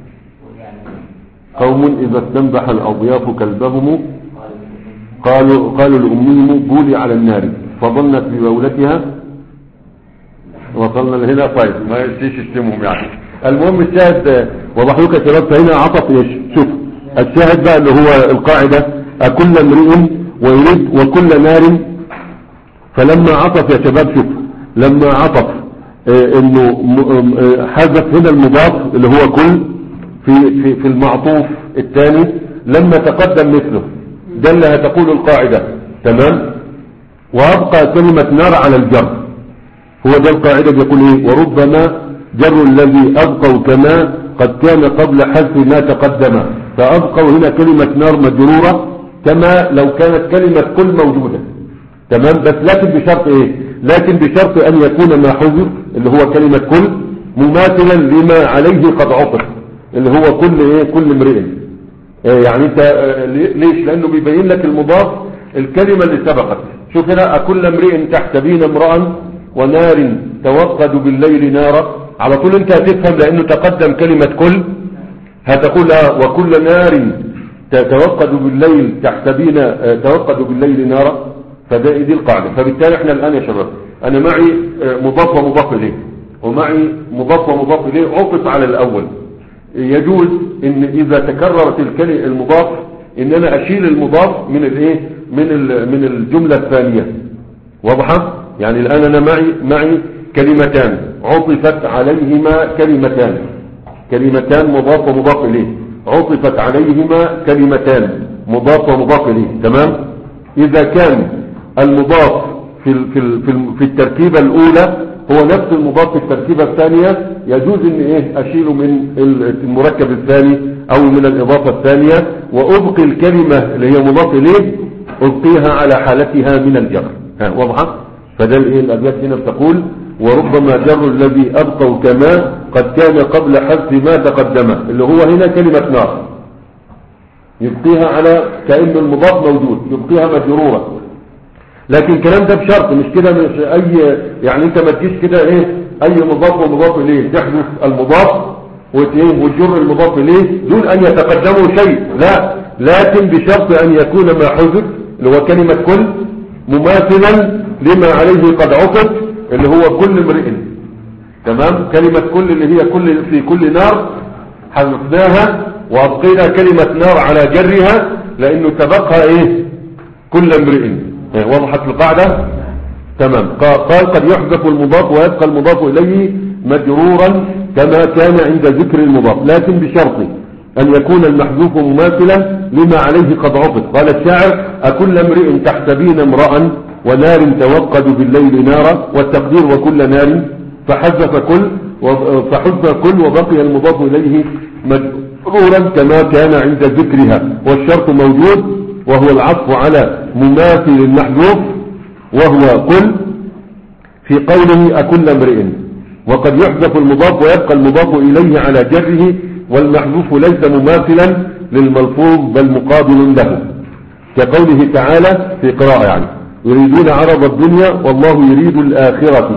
قوم اذا استنبح الاضياف كلبهم قالوا قالوا لامهم بولي على النار فظنت ببولتها. وصلنا لهنا. طيب ما يشتيش يشتمهم يعني. المهم الشاهد وضح لك يا شباب هنا عطف ايش شوف الشاهد بقى اللي هو القاعده اكل امرئ ويريد وكل نار. فلما عطف يا شباب شوف لما عطف اه انه اه حذف هنا المضاف اللي هو كل في في في المعطوف الثاني لما تقدم مثله ده اللي هتقول القاعده. تمام. وابقى كلمه نار على الجر هو ده القاعده بيقول ايه وربما جر الذي ابقوا كما قد كان قبل حذف ما تقدم، فابقوا هنا كلمه نار مجروره كما لو كانت كلمه كل موجوده. تمام. بس لكن بشرط ايه لكن بشرط ان يكون ما حذف اللي هو كلمة كل مماثلا لما عليه قد عطف اللي هو كل ايه كل امرئ. إيه يعني انت ليش لانه بيبين لك المضاف الكلمة اللي سبقت شوف هنا أكل امرئ تحسبين امرأ ونار توقد بالليل نارا، على طول انت هتفهم لانه تقدم كلمة كل، هتقول وكل نار توقد بالليل تحسبين توقد بالليل نارا، فده دي القاعدة. فبالتالي احنا الان يا شباب انا معي مضاف ومضاف اليه، ومعي مضاف ومضاف اليه عطف على الاول. يجوز ان اذا تكررت الكلمة المضاف ان انا اشيل المضاف من الايه من من الجملة الثانية، واضحة؟ يعني الان انا معي معي كلمتان عطفت عليهما كلمتان، كلمتان مضاف ومضاف اليه، عطفت عليهما كلمتان مضاف ومضاف اليه، تمام؟ اذا كان المضاف في في في التركيبة الاولى هو نفس المضاف في التركيبة الثانية، يجوز ان ايه اشيله من المركب الثاني او من الاضافة الثانية، وابقي الكلمة اللي هي مضاف اليه ابقيها على حالتها من الجر. ها واضحة؟ فده الايه الابيات هنا بتقول وربما جر الذي ابقوا كما قد كان قبل حذف ما تقدم، اللي هو هنا كلمة نار يبقيها على كأن المضاف موجود، يبقيها مجرورة. لكن الكلام ده بشرط، مش كده مش اي يعني انت ما تجيش كده ايه اي مضاف ومضاف اليه تحذف المضاف وتجر المضاف اليه دون ان يتقدموا شيء، لا، لكن بشرط ان يكون ما حذف اللي هو كلمة كل مماثلا لما عليه قد عطف اللي هو كل امرئ، تمام؟ كلمة كل اللي هي كل في كل نار حذفناها وابقينا كلمة نار على جرها لانه تبقى ايه كل امرئ. وضحت القاعدة؟ تمام. قال قد يحذف المضاف ويبقى المضاف اليه مجرورا كما كان عند ذكر المضاف، لكن بشرط ان يكون المحذوف مماثلا لما عليه قد عطف. قال الشاعر اكل امرئ تحسبين امرأ ونار توقد بالليل نارا، والتقدير وكل نار، فحذف كل فحذف كل وبقي المضاف اليه مجرورا كما كان عند ذكرها، والشرط موجود وهو العطف على مماثل المحذوف وهو كل في قوله أكل امرئ. وقد يحذف المضاف ويبقى المضاف إليه على جره، والمحذوف ليس مماثلا للملفوظ بل مقابل له، كقوله تعالى في قراءة يعني يريدون عرض الدنيا والله يريد الآخرة،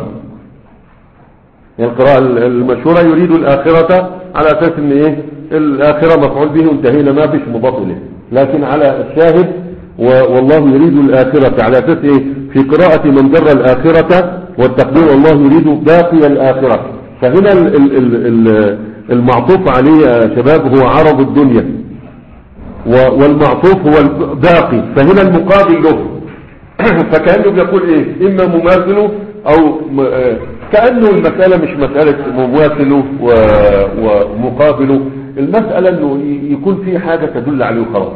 يعني القراءة المشهورة يريد الآخرة على أساس ان ايه الآخرة مفعول به وانتهينا ما فيش مضاف إليه، لكن على الشاهد والله يريد الآخرة على أساس ايه في قراءة من جر الآخرة والتقدير والله يريد باقي الآخرة. فهنا ال ال ال المعطوف عليه يا شباب هو عرض الدنيا والمعطوف هو الباقي، فهنا المقابل له فكأنه بيقول ايه اما مماثله او كأنه المسألة مش مسألة مماثله ومقابله، المسألة انه يكون في حاجة تدل عليه خلاص،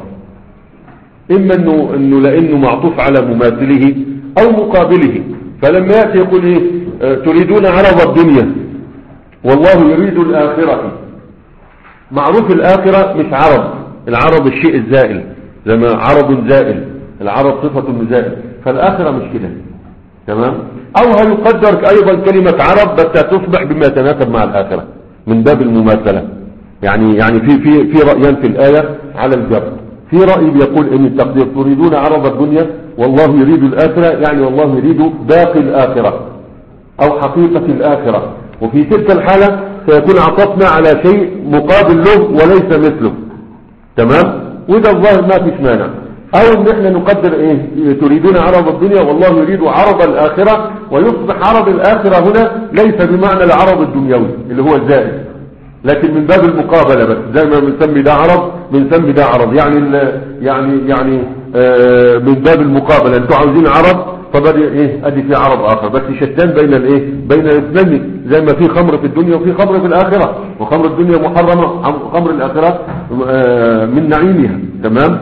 اما انه, إنه لانه معطوف على مماثله او مقابله. فلما يأتي يقول ايه تريدون عرض الدنيا والله يريد الآخرة، معروف الآخرة مش عرض، العرض الشيء الزائل زي ما عرض زائل، العرض صفة زائل، فالآخرة مش كده، تمام؟ او هل يقدر ايضا كلمة عرض بس تصبح بما يتناسب مع الآخرة من باب المماثلة. يعني يعني في في في رأيان في الآية على الجر. في رأي بيقول ان التقدير تريدون عرض الدنيا والله يريد الآخرة، يعني والله يريد باقي الآخرة او حقيقة الآخرة، وفي تلك الحالة سيكون عطفنا على شيء مقابل له وليس مثله، تمام؟ وده الظاهر ما فيش مانع. او ان احنا نقدر ايه تريدون عرض الدنيا والله يريد عرض الآخرة، ويصبح عرض الآخرة هنا ليس بمعنى العرض الدنيوي اللي هو الزائد، لكن من باب المقابلة بس، زي ما بنسمي ده عرض بنسمي ده عرض، يعني يعني يعني آه من باب المقابلة، انتوا عاوزين عرض فبدأ ايه ادي في عرض اخر، بس شتان بين الايه بين الاثنين، زي ما في خمر في الدنيا وفي خمر في الآخرة، وخمر الدنيا محرمة، خمر الآخرة آه من نعيمها، تمام؟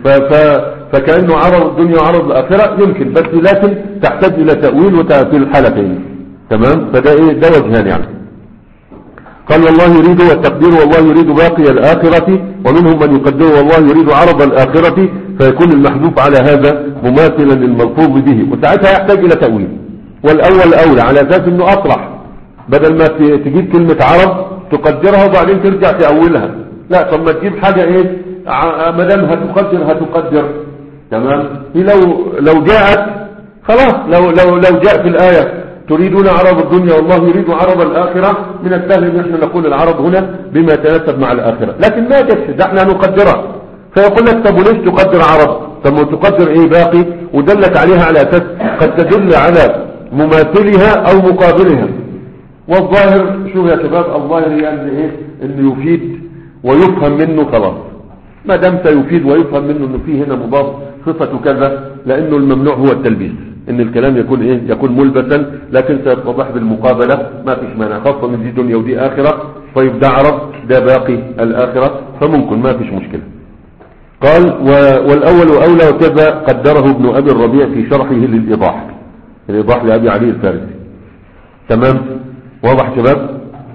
فكأنه عرض الدنيا وعرض الآخرة يمكن، بس لكن تحتاج الى تأويل وتأثير الحالتين، تمام؟ فده ايه ده وجهان يعني. قال والله يريد والتقدير والله يريد باقي الآخرة، ومنهم من يقدر والله يريد عرض الآخرة، فيكون المحذوف على هذا مماثلا للملفوظ به، وساعتها يحتاج إلى تأويل، والأول أولى على أساس أنه أصلح، بدل ما تجيب كلمة عرض تقدرها وبعدين ترجع تأولها، لا، طب ما تجيب حاجة إيه ما دام هتقدر هتقدر، تمام؟ هي لو لو جاءت خلاص لو لو لو جاء في الآية تريدون عرض الدنيا والله يريد عرض الآخرة، من السهل ان احنا نقول العرض هنا بما يتناسب مع الآخرة، لكن ما جتش، ده احنا نقدرها. فيقول لك طب وليش تقدر عرض؟ طب ما تقدر ايه باقي ودلت عليها على اساس قد تدل على مماثلها او مقابلها. والظاهر شوف يا شباب، الظاهر يعني ايه؟ انه يفيد ويفهم منه خلاص، ما دام سيفيد ويفهم منه انه فيه هنا مضاف صفة كذا، لانه الممنوع هو التلبيس، ان الكلام يكون ايه؟ يكون ملبسا، لكن سيتضح بالمقابلة ما فيش مانع، خاصة من دي دنيا ودي اخرة، طيب ده عرض ده باقي الاخرة، فممكن ما فيش مشكلة. قال والاول اولى وكذا قدره ابن ابي الربيع في شرحه للايضاح، الايضاح لابي علي الفارسي. تمام، واضح شباب؟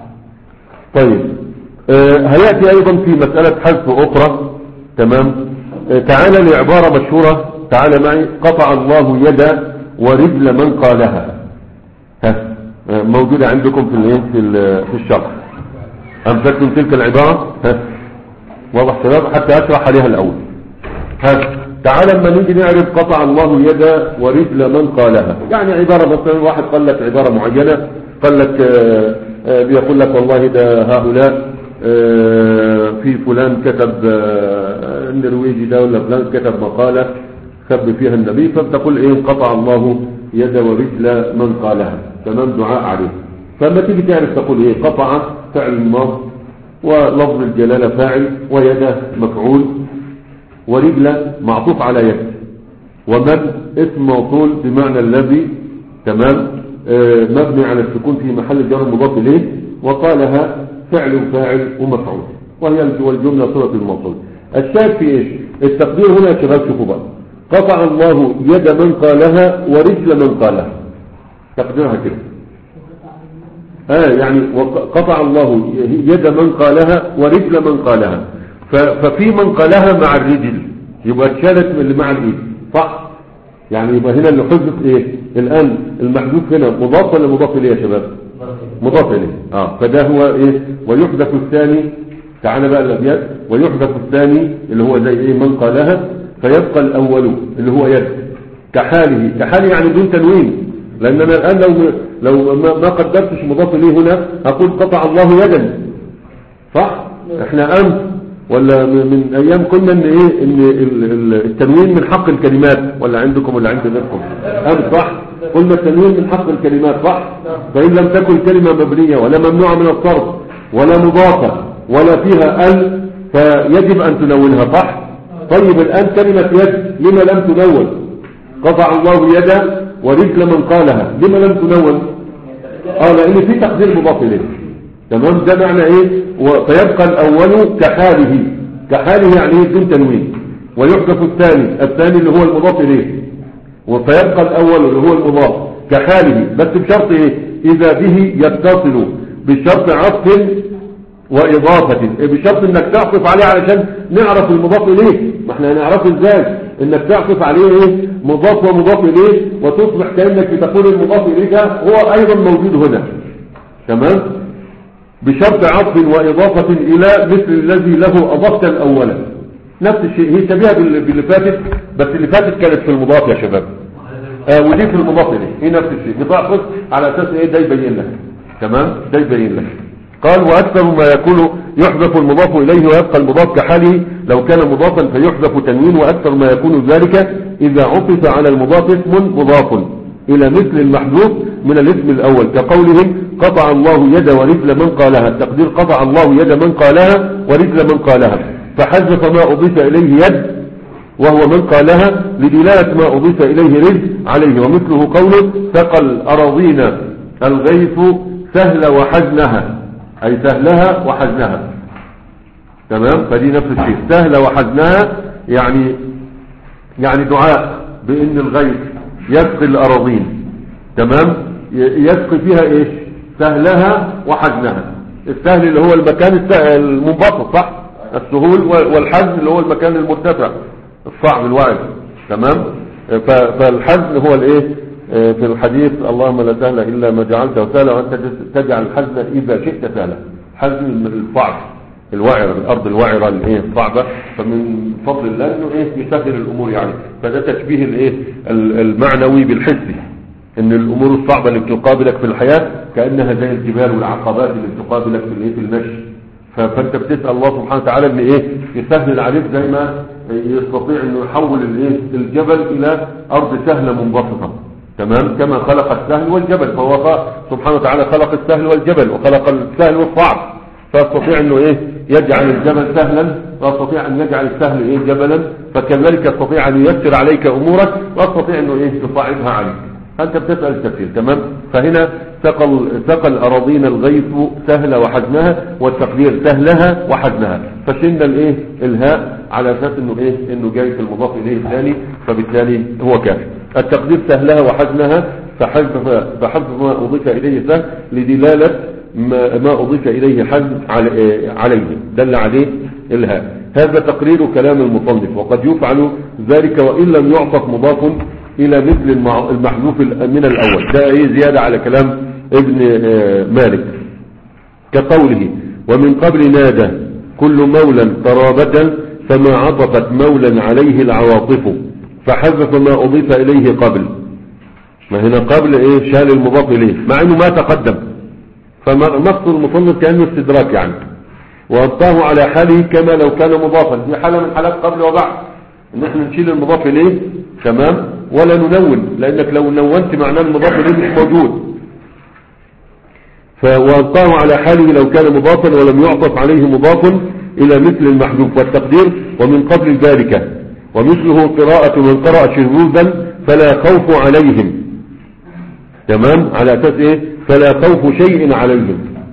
طيب آه هيأتي ايضا في مسألة حذف اخرى. تمام، آه تعالى لعبارة مشهورة، تعالى معي، قطع الله يد ورجل من قالها. ها آه موجودة عندكم في الايه في, في الشرح، امسكتم تلك العبارة؟ ها واضح شباب؟ حتى اشرح عليها الاول. ها تعالى لما نيجي نعرف قطع الله يد ورجل من قالها، يعني عبارة مثلا واحد قال لك عبارة معينة، قال لك آه آه بيقول لك والله ده هؤلاء آه في فلان كتب آه النرويجي ده ولا فلان كتب مقالة خب فيها النبي، فبتقول ايه؟ قطع الله يد ورجل من قالها. تمام، دعاء عليه. فلما تيجي تعرف تقول ايه؟ قطع فعل ماض، ولفظ الجلالة فاعل، ويده مفعول، ورجل معطوف على يد، ومن اسم موصول بمعنى الذي. تمام، آه مبني على السكون في محل جر مضاف اليه، وقالها فعل وفاعل ومفعول، وهي والجملة صلة الموصول. الشاهد في ايش؟ التقدير هنا يا شباب شوفوا بقى، قطع الله يد من قالها ورجل من قالها، تقديرها كده. اه يعني قطع الله يد من قالها ورجل من قالها، ففي من قالها مع الرجل يبقى اتشالت من اللي مع الايد، صح؟ يعني يبقى هنا اللي حذف ايه الان؟ المحذوف هنا مضاف ولا مضاف اليه يا شباب؟ مضاف اليه. اه فده هو ايه؟ ويحذف الثاني، تعالى بقى الابيات، ويحذف الثاني اللي هو زي ايه؟ من قالها، فيبقى الاول اللي هو يد كحاله، كحاله يعني دون تنوين، لان انا الان لو لو ما قدرتش مضاف اليه هنا اقول قطع الله يدا، صح؟ احنا امس ولا من ايام كنا ان ايه؟ ان التنوين من حق الكلمات، ولا عندكم ولا عند غيركم؟ امس صح؟ قلنا التنوين من حق الكلمات، صح؟ فان لم تكن كلمة مبنية ولا ممنوعة من الصرف ولا مضافة ولا فيها ال فيجب ان تنونها، صح؟ طيب الان كلمة يد لما لم تنون؟ قطع الله يدا ورجل من قالها، لما لم تنون؟ اه لان في تقدير مضاف اليه. تمام، ده معنى ايه؟ فيبقى الاول كحاله، كحاله يعني ايه؟ دون تنوين. ويحذف الثاني، الثاني اللي هو المضاف اليه، وفيبقى الاول اللي هو المضاف كحاله، بس بشرط ايه؟ اذا به يتصل بشرط عطف واضافة، بشرط انك تعطف عليه علشان نعرف المضاف اليه. ما احنا هنعرفه ازاي؟ انك تعطف عليه ايه؟ مضاف ومضاف اليه، وتصبح كأنك بتقول المضاف اليه ده هو ايضا موجود هنا. تمام، بشرط عطف واضافة الى مثل الذي له اضفت الاولا. نفس الشيء، هي شبيهة باللي فاتت، بس اللي فاتت كانت في المضاف يا شباب، آه ودي في المضاف اليه، هي نفس الشيء، بتعطف على اساس ايه؟ ده يبين لك. تمام، ده يبين لك. قال واكثر ما يكون يحذف المضاف اليه ويبقى المضاف كحاله، لو كان مضافا فيحذف تنوين، واكثر ما يكون ذلك اذا عطف على المضاف اسم مضاف الى مثل المحذوف من الاسم الاول، كقولهم قطع الله يد ورجل من قالها، التقدير قطع الله يد من قالها ورجل من قالها، فحذف ما اضيف اليه يد وهو من قالها لدلالة ما اضيف اليه رجل عليه. ومثله قوله سقى الاراضين الغيث سهل وحزنها، أي سهلها وحزنها. تمام، فدي نفس الشيء، سهل وحزنها يعني يعني دعاء بأن الغيث يسقي الأراضين. تمام، يسقي فيها إيش؟ سهلها وحزنها. السهل اللي هو المكان المنبسط، صح؟ السهول، والحزن اللي هو المكان المرتفع الصعب الوعد. تمام، فالحزن هو الايه في الحديث اللهم لا سهل إلا ما جعلته سهلا، وأنت تجعل الحزن إذا شئت سهلا، حزن الصعب. الوعر الارض الوعره الايه الصعبه، فمن فضل الله انه ايه يسهل الامور يعني. فده تشبيه الايه المعنوي بالحسي، ان الامور الصعبه اللي بتقابلك في الحياه كانها زي الجبال والعقبات اللي بتقابلك في الايه في المشي. فانت بتسال الله سبحانه وتعالى ان ايه يسهل عليك زي ما يستطيع انه يحول الايه الجبل الى ارض سهله منبسطه، تمام، كما خلق السهل والجبل. فهو سبحانه وتعالى خلق السهل والجبل وخلق السهل والصعب، فاستطيع انه ايه يجعل الجبل سهلا، واستطيع ان يجعل السهل ايه جبلا، فكذلك يستطيع ان ييسر عليك امورك، واستطيع انه ايه يصعبها عليك. انت بتسال التفسير، تمام. فهنا ثقل ثقل اراضينا الغيث سهل وحزنها، والتقدير سهلها وحزنها، فشلنا الايه الهاء على اساس انه ايه انه جاي في المضاف اليه الثاني، فبالتالي هو كافي. التقدير سهلها وحزنها، فحذف فحذف ما اضيف اليه سهل لدلاله ما, ما اضيف اليه حزن عليه دل عليه الهاء. هذا تقرير كلام المصنف، وقد يفعل ذلك وان لم يعطف مضاف الى مثل المحذوف من الاول. ده ايه زياده على كلام ابن مالك، كقوله ومن قبل نادى كل مولى قرابة فما عطفت مولى عليه العواطف فحذف ما اضيف اليه قبل. ما هنا قبل ايه شال المضاف اليه مع انه ما تقدم، فمقصد المصنف كانه استدراك يعني، وابقاه على حاله كما لو كان مضافا. دي حاله من حالات قبل وبعد، ان احنا نشيل المضاف اليه، تمام، ولا ننون، لانك لو نونت معناه المضاف اليه مش موجود. فوابقاه على حاله لو كان مضافا ولم يعطف عليه مضاف الى مثل المحذوف. والتقدير ومن قبل ذلك ومثله قراءة من قرأ شذوذا فلا خوف عليهم، تمام، على اساس ايه فلا خوف شيء عليهم.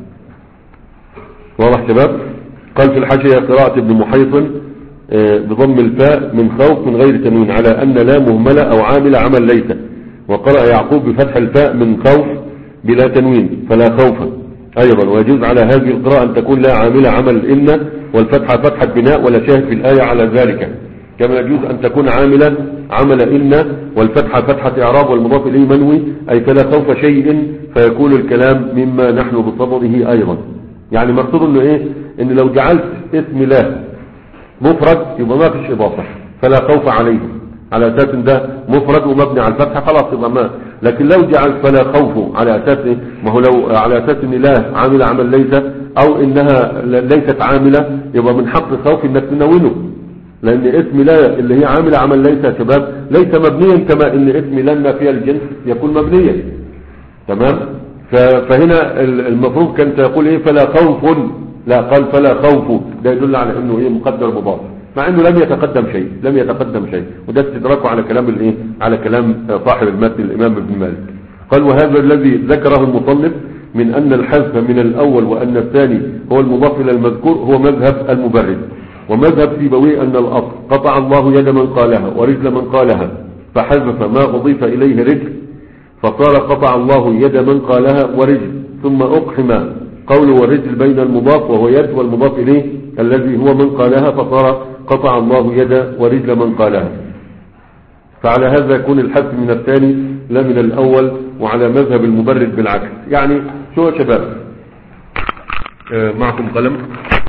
واضح شباب؟ قال في الحاشية قراءة ابن محيصن بضم الفاء من خوف من غير تنوين على ان لا مهملة او عامل عمل ليس. وقرأ يعقوب بفتح الفاء من خوف بلا تنوين فلا خوف ايضا. ويجوز على هذه القراءة ان تكون لا عامل عمل ان والفتحة فتحة بناء ولا شاهد في الآية على ذلك، كما يجوز ان تكون عاملا عمل ان والفتحة فتحة اعراب والمضاف اليه منوي اي فلا خوف شيء، فيكون الكلام مما نحن بصدده ايضا. يعني مقصود انه ايه ان لو جعلت اسم لا مفرد يبقى ما فيش اضافة فلا خوف عليهم، على اساس ان ده مفرد ومبني على الفتحة خلاص يبقى ما. لكن لو جعلت فلا خوف على اساس ايه، ما هو لو على اساس ان لا عامل عمل ليس او انها ليست عاملة يبقى من حق الخوف انك تنونه، لان اسم لا اللي هي عاملة عمل ليس يا شباب ليس مبنيا كما ان اسم لنا فيها الجنس يكون مبنيا، تمام. فهنا المفروض كانت تقول ايه فلا خوف، لا قال فلا خوف، ده يدل على انه ايه مقدر مضاف مع انه لم يتقدم شيء لم يتقدم شيء وده استدراكه على كلام الايه على كلام صاحب المتن الامام ابن مالك. قال وهذا الذي ذكره المصنف من ان الحذف من الاول وان الثاني هو المضاف الى المذكور هو مذهب المبرد. ومذهب سيبويه ان الاصل قطع الله يد من قالها ورجل من قالها فحذف ما اضيف اليه رجل فصار قطع الله يد من قالها ورجل، ثم اقحم قوله والرجل بين المضاف وهو يد والمضاف اليه الذي هو من قالها فصار قطع الله يد ورجل من قالها. فعلى هذا يكون الحذف من الثاني لا من الاول، وعلى مذهب المبرد بالعكس. يعني شو يا شباب آه معكم قلم؟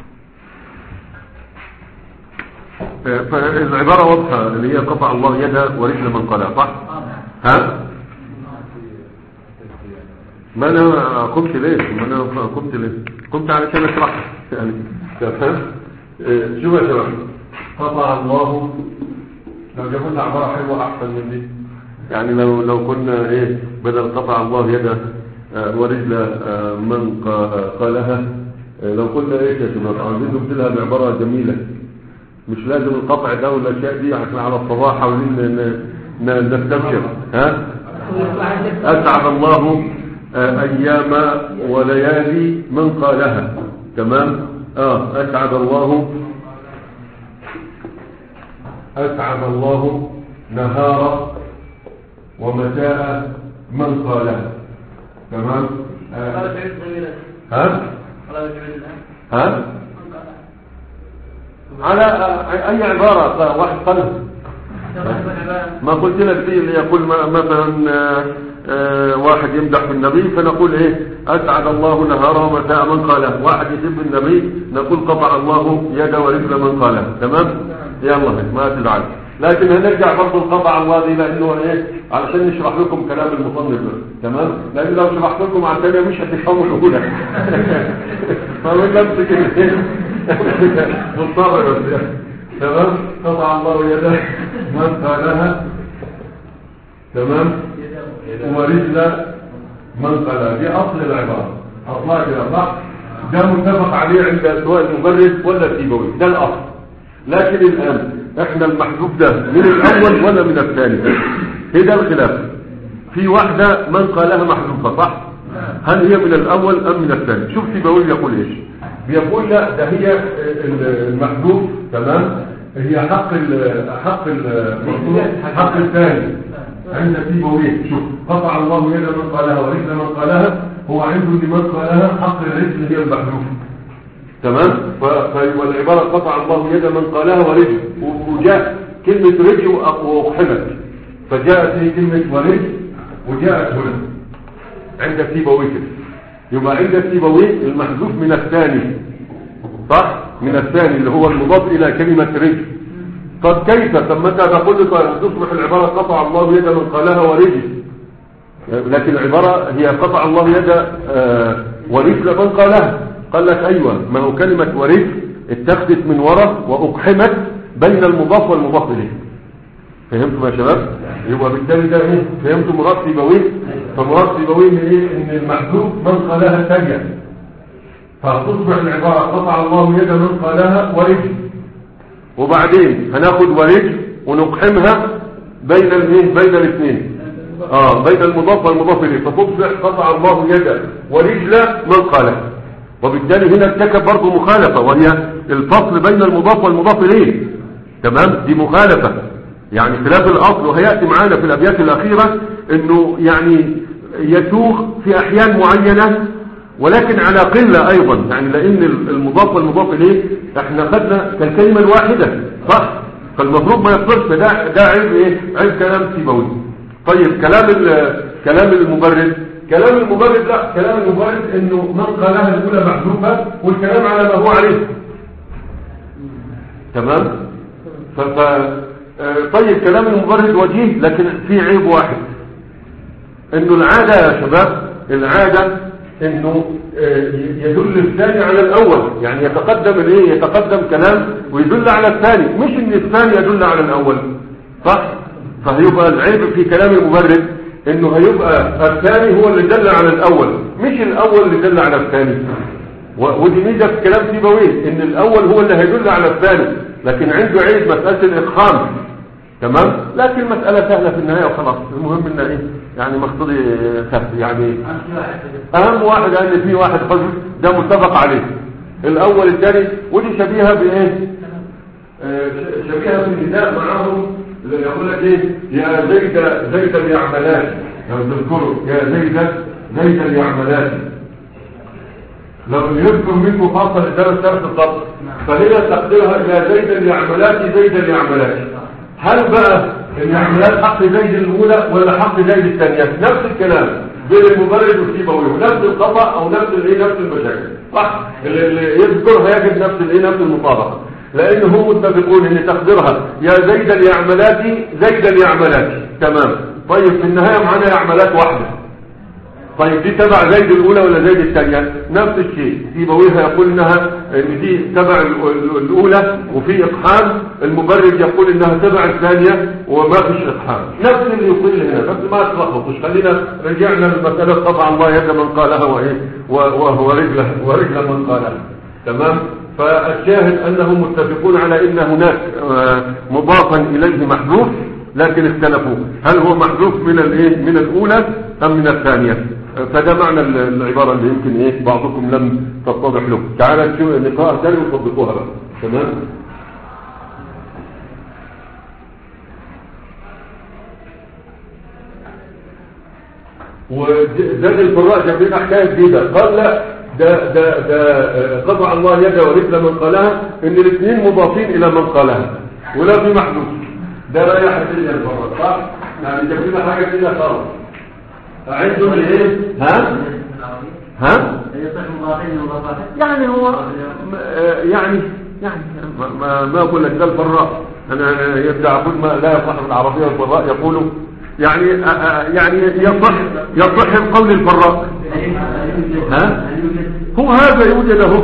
آه فالعبارة واضحة اللي هي قطع الله يد ورجل من قالها، صح؟ ها؟ ما انا قمت ليه ما انا قمت ليه قمت علشان اشرح يعني تفهم. آه شو يا شباب قطع الله، لو جابوا لنا عبارة حلوة احسن من دي، يعني لو لو كنا ايه بدل قطع الله يد آه ورجل آه من قالها آه لو قلنا ايه يا شباب عايزين نبدلها بعبارة جميلة، مش لازم القطع ده والاشياء دي عشان على الصباح عاوزين نستبشر. ها اسعد الله آه ايام وليالي من قالها، تمام. اه اسعد الله اسعد الله نهار ومساء من قالها، تمام. آه. ها ها على اي عبارة واحد قلب ما قلت لك دي اللي يقول مثلا آه آه واحد يمدح في النبي فنقول ايه اسعد الله نهاره ومساء من قاله، واحد يسب النبي نقول قطع الله يد ورجل من قاله. تمام؟ يلا ما تزعل، لكن هنرجع برضه القطع الله دي لانه ايه علشان نشرح لكم كلام المصنف. تمام؟ لان لو شرحت لكم على الثانيه مش هتفهموا الاولى. فمن نمسك الايه بالصبر بس. تمام؟ قطع الله يده من قالها. تمام؟ ورجل من قالها، دي اصل العباره، اصلها كده صح؟ ده متفق عليه عند سواء المبرد ولا السيبوي، ده الاصل. لكن الان احنا المحذوف ده من الاول ولا من الثاني؟ هذا الخلاف. في واحده من قالها محذوفه صح؟ هل هي من الاول ام من الثاني؟ شوف سيبوي يقول ايش؟ بيقول لا ده هي المحذوف. تمام؟ هي حق ال حق ال حق الثاني عند سيبويه. شوف قطع الله يد من قالها ورجل من قالها، هو عنده لمن قالها حق الرجل هي المحذوف. تمام؟ والعباره قطع الله يد من قالها ورجل، وجاء كلمه رجل واقحمت فجاءت هي كلمه ورجل وجاءت هنا عند سيبويه كده. يبقى عند سيبويه المحذوف من الثاني صح؟ من الثاني اللي هو المضاف الى كلمه رجل. طب كيف؟ طب متى تقول تصبح العباره قطع الله يد من قالها ورجل، لكن العباره هي قطع الله يد آه ورجل من قالها. قال لك ايوه، ما هو كلمه ورجل اتخذت من وراء واقحمت بين المضاف والمضاف اليه. فهمتم يا شباب؟ يبقى بالتالي ده ايه؟ فهمتوا مراد سيبويه؟ فمراد سيبويه ايه؟ ان المحذوف من قالها الثانيه، فتصبح العباره قطع الله يد من قالها ورجل، وبعدين هناخد ورجل ونقحمها بين الايه؟ بين الاثنين، اه بين المضاف والمضاف اليه، فتصبح قطع الله يد ورجل من قالها. وبالتالي هنا ارتكب برضه مخالفه، وهي الفصل بين المضاف والمضاف اليه. تمام؟ دي مخالفه يعني خلاف الاصل، وهياتي معانا في الابيات الاخيره انه يعني يسوغ في احيان معينه ولكن على قله ايضا، يعني لان المضاف والمضاف اليه احنا خدنا كالكلمه الواحده صح؟ فالمفروض ما يصيرش. ده ده عيب ايه؟ عيب كلام سيبوي. طيب كلام كلام المبرد، كلام المبرد لا، كلام المبرد انه من قالها الاولى محذوفه والكلام على ما هو عليه. تمام؟ ف طيب كلام المبرد وجيه، لكن في عيب واحد، انه العاده يا شباب، العاده انه يدل الثاني على الاول، يعني يتقدم الايه؟ يتقدم كلام ويدل على الثاني، مش ان الثاني يدل على الاول صح؟ فهيبقى العيب في كلام المبرد انه هيبقى الثاني هو اللي دل على الاول، مش الاول اللي دل على الثاني. ودي ميزه في كلام سيبويه ان الاول هو اللي هيدل على الثاني، لكن عنده عيب مساله الاقحام. تمام؟ لكن مساله سهله في النهايه وخلاص. المهم ان ايه؟ يعني مقصودي سهل، يعني اهم واحد ان في واحد حذف ده متفق عليه، الاول الثاني. ودي شبيهه بايه؟ آه شبيهه بالنداء معهم، يقول لك ايه؟ يا زيد زيد اليعملات، لو تذكروا يا زيد زيد اليعملات، لو يذكر منه فاصل الدرس درس الضبط، فهي تقديرها يا زيد اليعملات زيد اليعملات. هل بقى اليعملات حق زيد الاولى ولا حق زيد الثانيه؟ نفس الكلام بين المبرد والسيبوي، نفس الخطا او نفس الايه؟ نفس المشاكل صح؟ اللي يذكرها يجد نفس الايه؟ نفس المطابقه، لانهم متفقون ان تقديرها يا زيد اليعملات زيد اليعملات. تمام؟ طيب في النهايه معانا يعملات واحده، طيب دي تبع زيد الاولى ولا زيد الثانيه؟ نفس الشيء. سيبويها يقول انها ان دي تبع الاولى وفي اقحام، المبرد يقول انها تبع الثانيه وما فيش اقحام. نفس اللي يقول هنا، بس ما تلخبطوش. خلينا رجعنا للمساله قطع الله يد من قالها وايه؟ وهو رجله ورجل من قالها. تمام؟ فالشاهد انهم متفقون على ان هناك مضافا اليه محذوف، لكن اختلفوا هل هو محذوف من الايه؟ من الاولى ام من الثانيه؟ فده معنى العباره اللي يمكن ايه بعضكم لم تتضح له. تعالى نشوف نقراها ثاني ونطبقوها بقى. تمام؟ وزاد الفراء جاب لنا حكايه جديده، قال لا ده ده ده قطع الله يده ورجل من قالها ان الاثنين مضافين الى من قالها ولا في محذوف. ده لا يحتل الفراغ صح؟ يعني جاب لنا حاجه كده خالص عندهم الايه؟ ها؟ ها؟ يعني هو يعني يعني ما ما, ما اقول لك ده الفراء انا يبدا اقول ما لا يصح بالعربيه والفراء يقولوا يعني يعني يصح يصح القول الفراء ها هو هذا يوجد اهو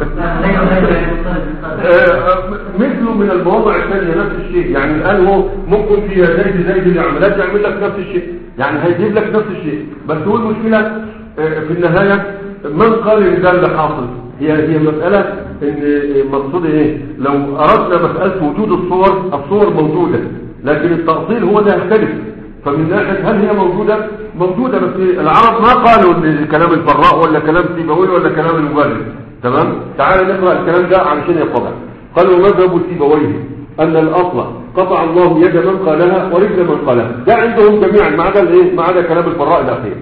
مثله من المواضع الثانيه نفس الشيء يعني الان هو ممكن في زيد زيد العمليات يعمل لك نفس الشيء يعني هيجيب لك نفس الشيء بس هو المشكله في النهايه من قال ان ده اللي حاصل هي هي مساله ان مقصود ايه لو اردنا مساله وجود الصور الصور موجوده لكن التأصيل هو ده يختلف فمن ناحيه هل هي موجوده موجوده بس العرب ما قالوا ان كلام الفراء ولا كلام سيبويه ولا كلام المبرد تمام تعال نقرا الكلام ده علشان يتضح قالوا مذهب سيبويه ان الاصل قطع الله يد من قالها ورجل من قالها ده عندهم جميعا ما عدا الايه ما عدا كلام الفراء الاخير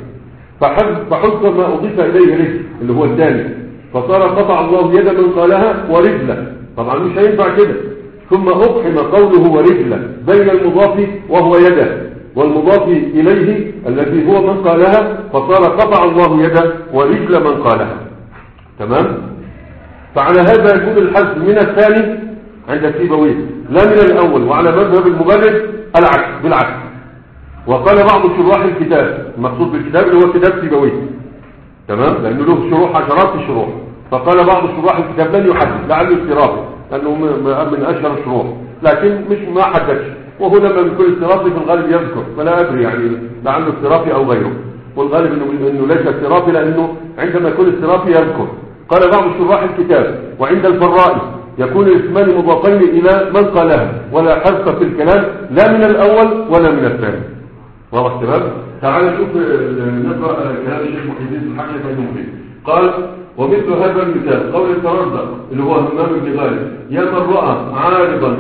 فحذف ما اضيف اليه رجل اللي هو الثاني فصار قطع الله يد من قالها ورجلا طبعا مش هينفع كده ثم اقحم قوله ورجلا بين المضاف وهو يده والمضاف اليه الذي هو من قالها فصار قطع الله يده ورجل من قالها تمام فعلى هذا يكون الحذف من الثاني عند سيبويه لا من الاول وعلى مذهب المبرد العكس بالعكس وقال بعض شراح الكتاب المقصود بالكتاب اللي هو كتاب سيبويه تمام لانه له شروح عشرات الشروح فقال بعض شراح الكتاب لن يحدد لعله اضطرابي لانه من اشهر الشروح لكن مش ما حددش وهو لما بيكون اضطرابي في الغالب يذكر فلا ادري يعني لعله اضطرابي او غيره والغالب انه انه ليس اضطرابي لانه عندما يكون اضطرابي يذكر قال بعض شراح الكتاب وعند الفرائي يكون الاسمان مضافين الى من قالها ولا حذف في الكلام لا من الاول ولا من الثاني واضح تمام تعال نشوف نقرا كلام الشيخ محي الدين الحاكم فانه مفيد قال ومثل هذا المثال قول التردد اللي هو همام بن غالب يا من راى عارضا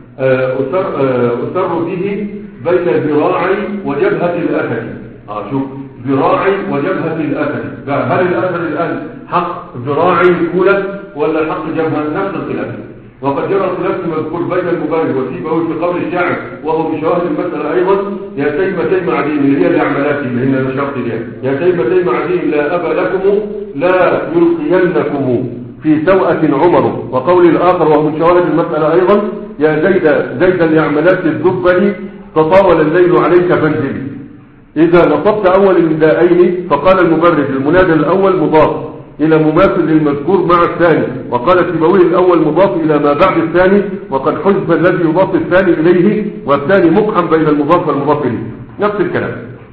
اسر اسر به بين ذراعي وجبهه الاسد اه شوف ذراعي وجبهه الاسد هل الاسد الان حق ذراعي الاولى ولا حق جبهه نفس الخلاف وقد جرى الخلاف المذكور بين المبرد وسيبويه في قول الشاعر وهو بشواهد المسألة أيضا يا تيم تيم عديم اللي هي الإعمالات اللي هي الشرط دي يا تيم تيم عديم لا أبا لكم لا يلقينكم في سوءة عمر وقول الآخر وهو من شواهد المسألة أيضا يا زيد زيد الإعمالات الذبل تطاول الليل عليك فانزل إذا نصبت أول النداءين فقال المبرد المنادى الأول مضاف إلى مماثل للمذكور مع الثاني وقال سيبويه الأول مضاف إلى ما بعد الثاني وقد حذف الذي يضاف الثاني إليه والثاني مقحم بين المضاف والمضاف إليه نفس الكلام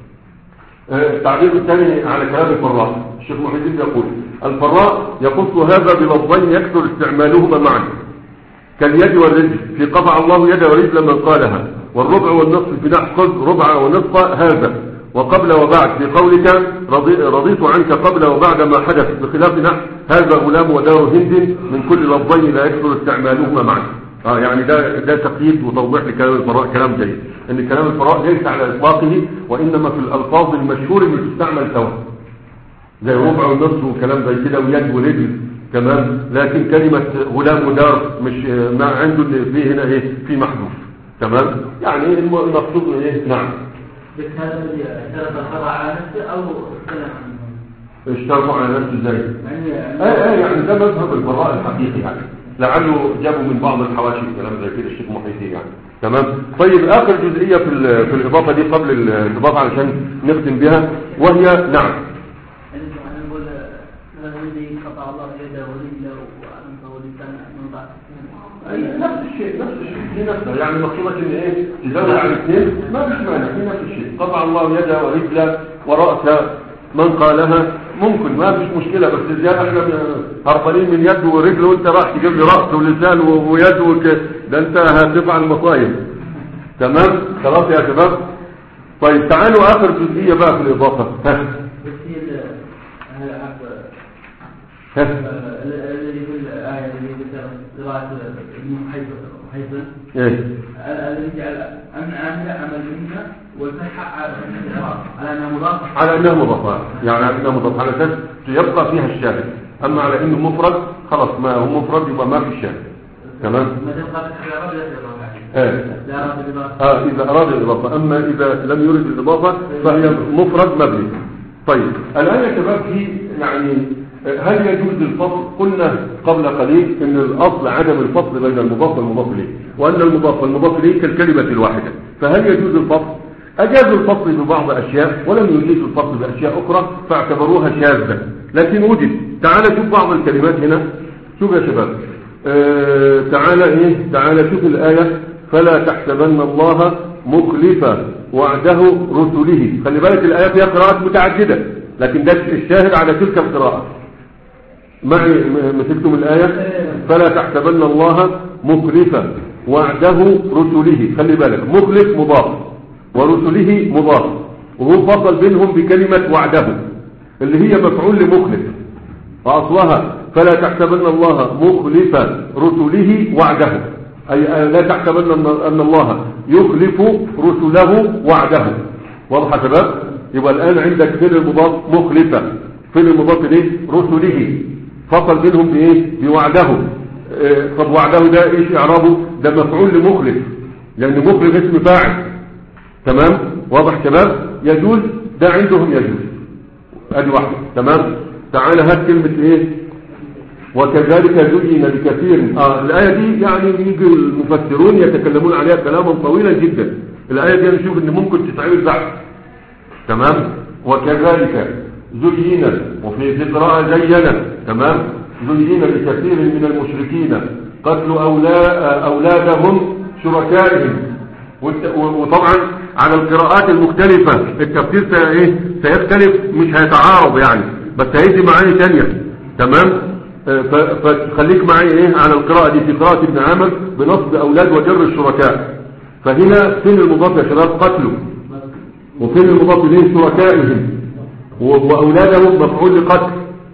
التعبير الثاني على كلام الفراء الشيخ محي الدين يقول الفراء يخص هذا بلفظين يكثر استعمالهما معا كاليد والرجل في قطع الله يد ورجل من قالها والربع والنصف في نحو خذ ربع ونصف هذا وقبل وبعد في قولك رضي رضيت عنك قبل وبعد ما حدث بخلاف نحو هذا غلام ودار هند من كل لفظين لا يكثر استعمالهما معا اه يعني ده ده تقييد وتوضيح لكلام الفراء كلام جيد ان كلام الفراء ليس على اطلاقه وانما في الالفاظ المشهوره اللي بتستعمل سوا زي ربع ونصف وكلام زي كده ويد ورجل تمام لكن كلمه غلام ودار مش ما عنده اللي فيه هنا ايه في محذوف تمام يعني المقصود ايه نعم بس هذا اللي اشترط الخطأ على نفسه أو اتكلم عنه؟ اشترطوا على نفسه ازاي؟ يعني ايه ايه يعني ده مذهب الفراء الحقيقي يعني لعله جابوا من بعض الحواشي كلام زي كده الشيخ محي الدين يعني تمام طيب اخر جزئيه في في الاضافه دي قبل الاضافه علشان نختم بها وهي نعم أنا نقول الذي قطع الله يده ورجله وأنفه ولسانه من بعد نفس الشيء نفس الشيء في نفسه يعني مقصودك ان ايه تزود على الاثنين ما فيش مانع في نفس الشيء قطع الله يده ورجله ورأسه من قالها ممكن ما فيش مشكله بس زياده احنا هربانين من يد ورجل وانت راح تجيب لي راس ولسان ويد وكده ده انت هتقع المصايب تمام خلاص يا شباب طيب تعالوا اخر جزئيه بقى في الاضافه ها ها الذي في الآية التي ذكر قراءة ابن حيثم ايه الذي جعل أمن عامل عمل منها والفتحة على أنها مضافة على أنها مضافة يعني على أنها مضافة على أساس يبقى فيها الشاهد أما على أنه مفرد خلاص ما هو مفرد يبقى ما في الشاهد تمام ما تبقى فتحة العرب لا تبقى آه. آه إذا أراد الإضافة، أما إذا لم يرد الإضافة فهي مفرد مبني. طيب الآن يا شباب في يعني هل يجوز الفصل؟ قلنا قبل قليل ان الاصل عدم الفصل بين المضاف والمضاف اليه، وان المضاف والمضاف اليه كالكلمه الواحده، فهل يجوز الفصل؟ اجازوا الفصل ببعض اشياء ولم يجيزوا الفصل باشياء اخرى فاعتبروها شاذه، لكن وجد. تعال شوف بعض الكلمات هنا، شوف يا شباب آه تعال ايه تعال شوف الايه فلا تحسبن الله مخلف وعده رسله. خلي بالك الايه فيها قراءات متعدده، لكن ده الشاهد على تلك القراءه. معي مسكتم الآية فلا تحسبن الله مخلف وعده رسله. خلي بالك مخلف مضاف ورسله مضاف، وهو فصل بينهم بكلمة وعده اللي هي مفعول لمخلف، وأصلها فلا تحسبن الله مخلف رسله وعده، أي لا تحسبن أن الله يخلف رسله وعده. واضح يا شباب؟ يبقى الآن عندك فعل المضاف مخلفة، فعل المضاف ليه رسله، فصل بينهم بايه بوعده. اه طب وعده ده ايش اعرابه؟ ده مفعول لمخلف، لان مخلف اسم فاعل. تمام واضح شباب؟ يجوز ده عندهم يجوز، ادي واحده. تمام تعال هات كلمه ايه وكذلك زين لكثير. اه الايه دي يعني يجي المفسرون يتكلمون عليها كلاما طويلا جدا. الايه دي نشوف ان ممكن تتعمل بحث. تمام وكذلك زين، وفي قراءة زينة. تمام زين لكثير من المشركين قتل أولادهم شركائهم. وطبعا على القراءات المختلفة التفسير سيختلف، مش هيتعارض يعني، بس هيجي معاني تانية. تمام فخليك معي ايه على القراءة دي في قراءة ابن عامر بنصب أولاد وجر الشركاء. فهنا فين المضاف يا شباب؟ قتلوا، وفين المضاف ليه شركائهم، واولادهم مفعول لقتل.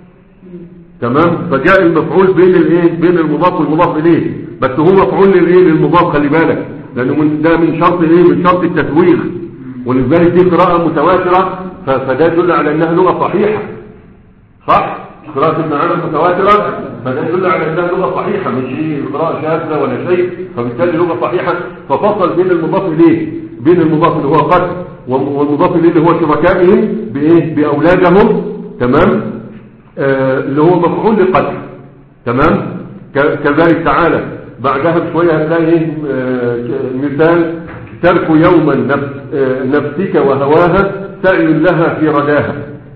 تمام فجاء المفعول بين الايه بين المضاف والمضاف اليه، بس هو مفعول للايه للمضاف. خلي بالك لانه من ده من شرط ايه من شرط التسويغ، ولذلك دي قراءه متواتره، فده يدل على انها لغه صحيحه. صح قراءه ابن عامر متواتره، فده يدل على انها لغه صحيحه، مش ايه قراءه شاذه ولا شيء، فبالتالي لغه صحيحه. ففصل بين المضاف اليه بين المضاف اللي هو قتل والمضاف اليه اللي هو شركائهم بايه باولادهم. تمام آه اللي هو مفعول لقتل. تمام كذلك تعالى بعدها بشويه هتلاقي آه مثال ترك يوما نفس آه نفسك وهواها سعي لها في رداها.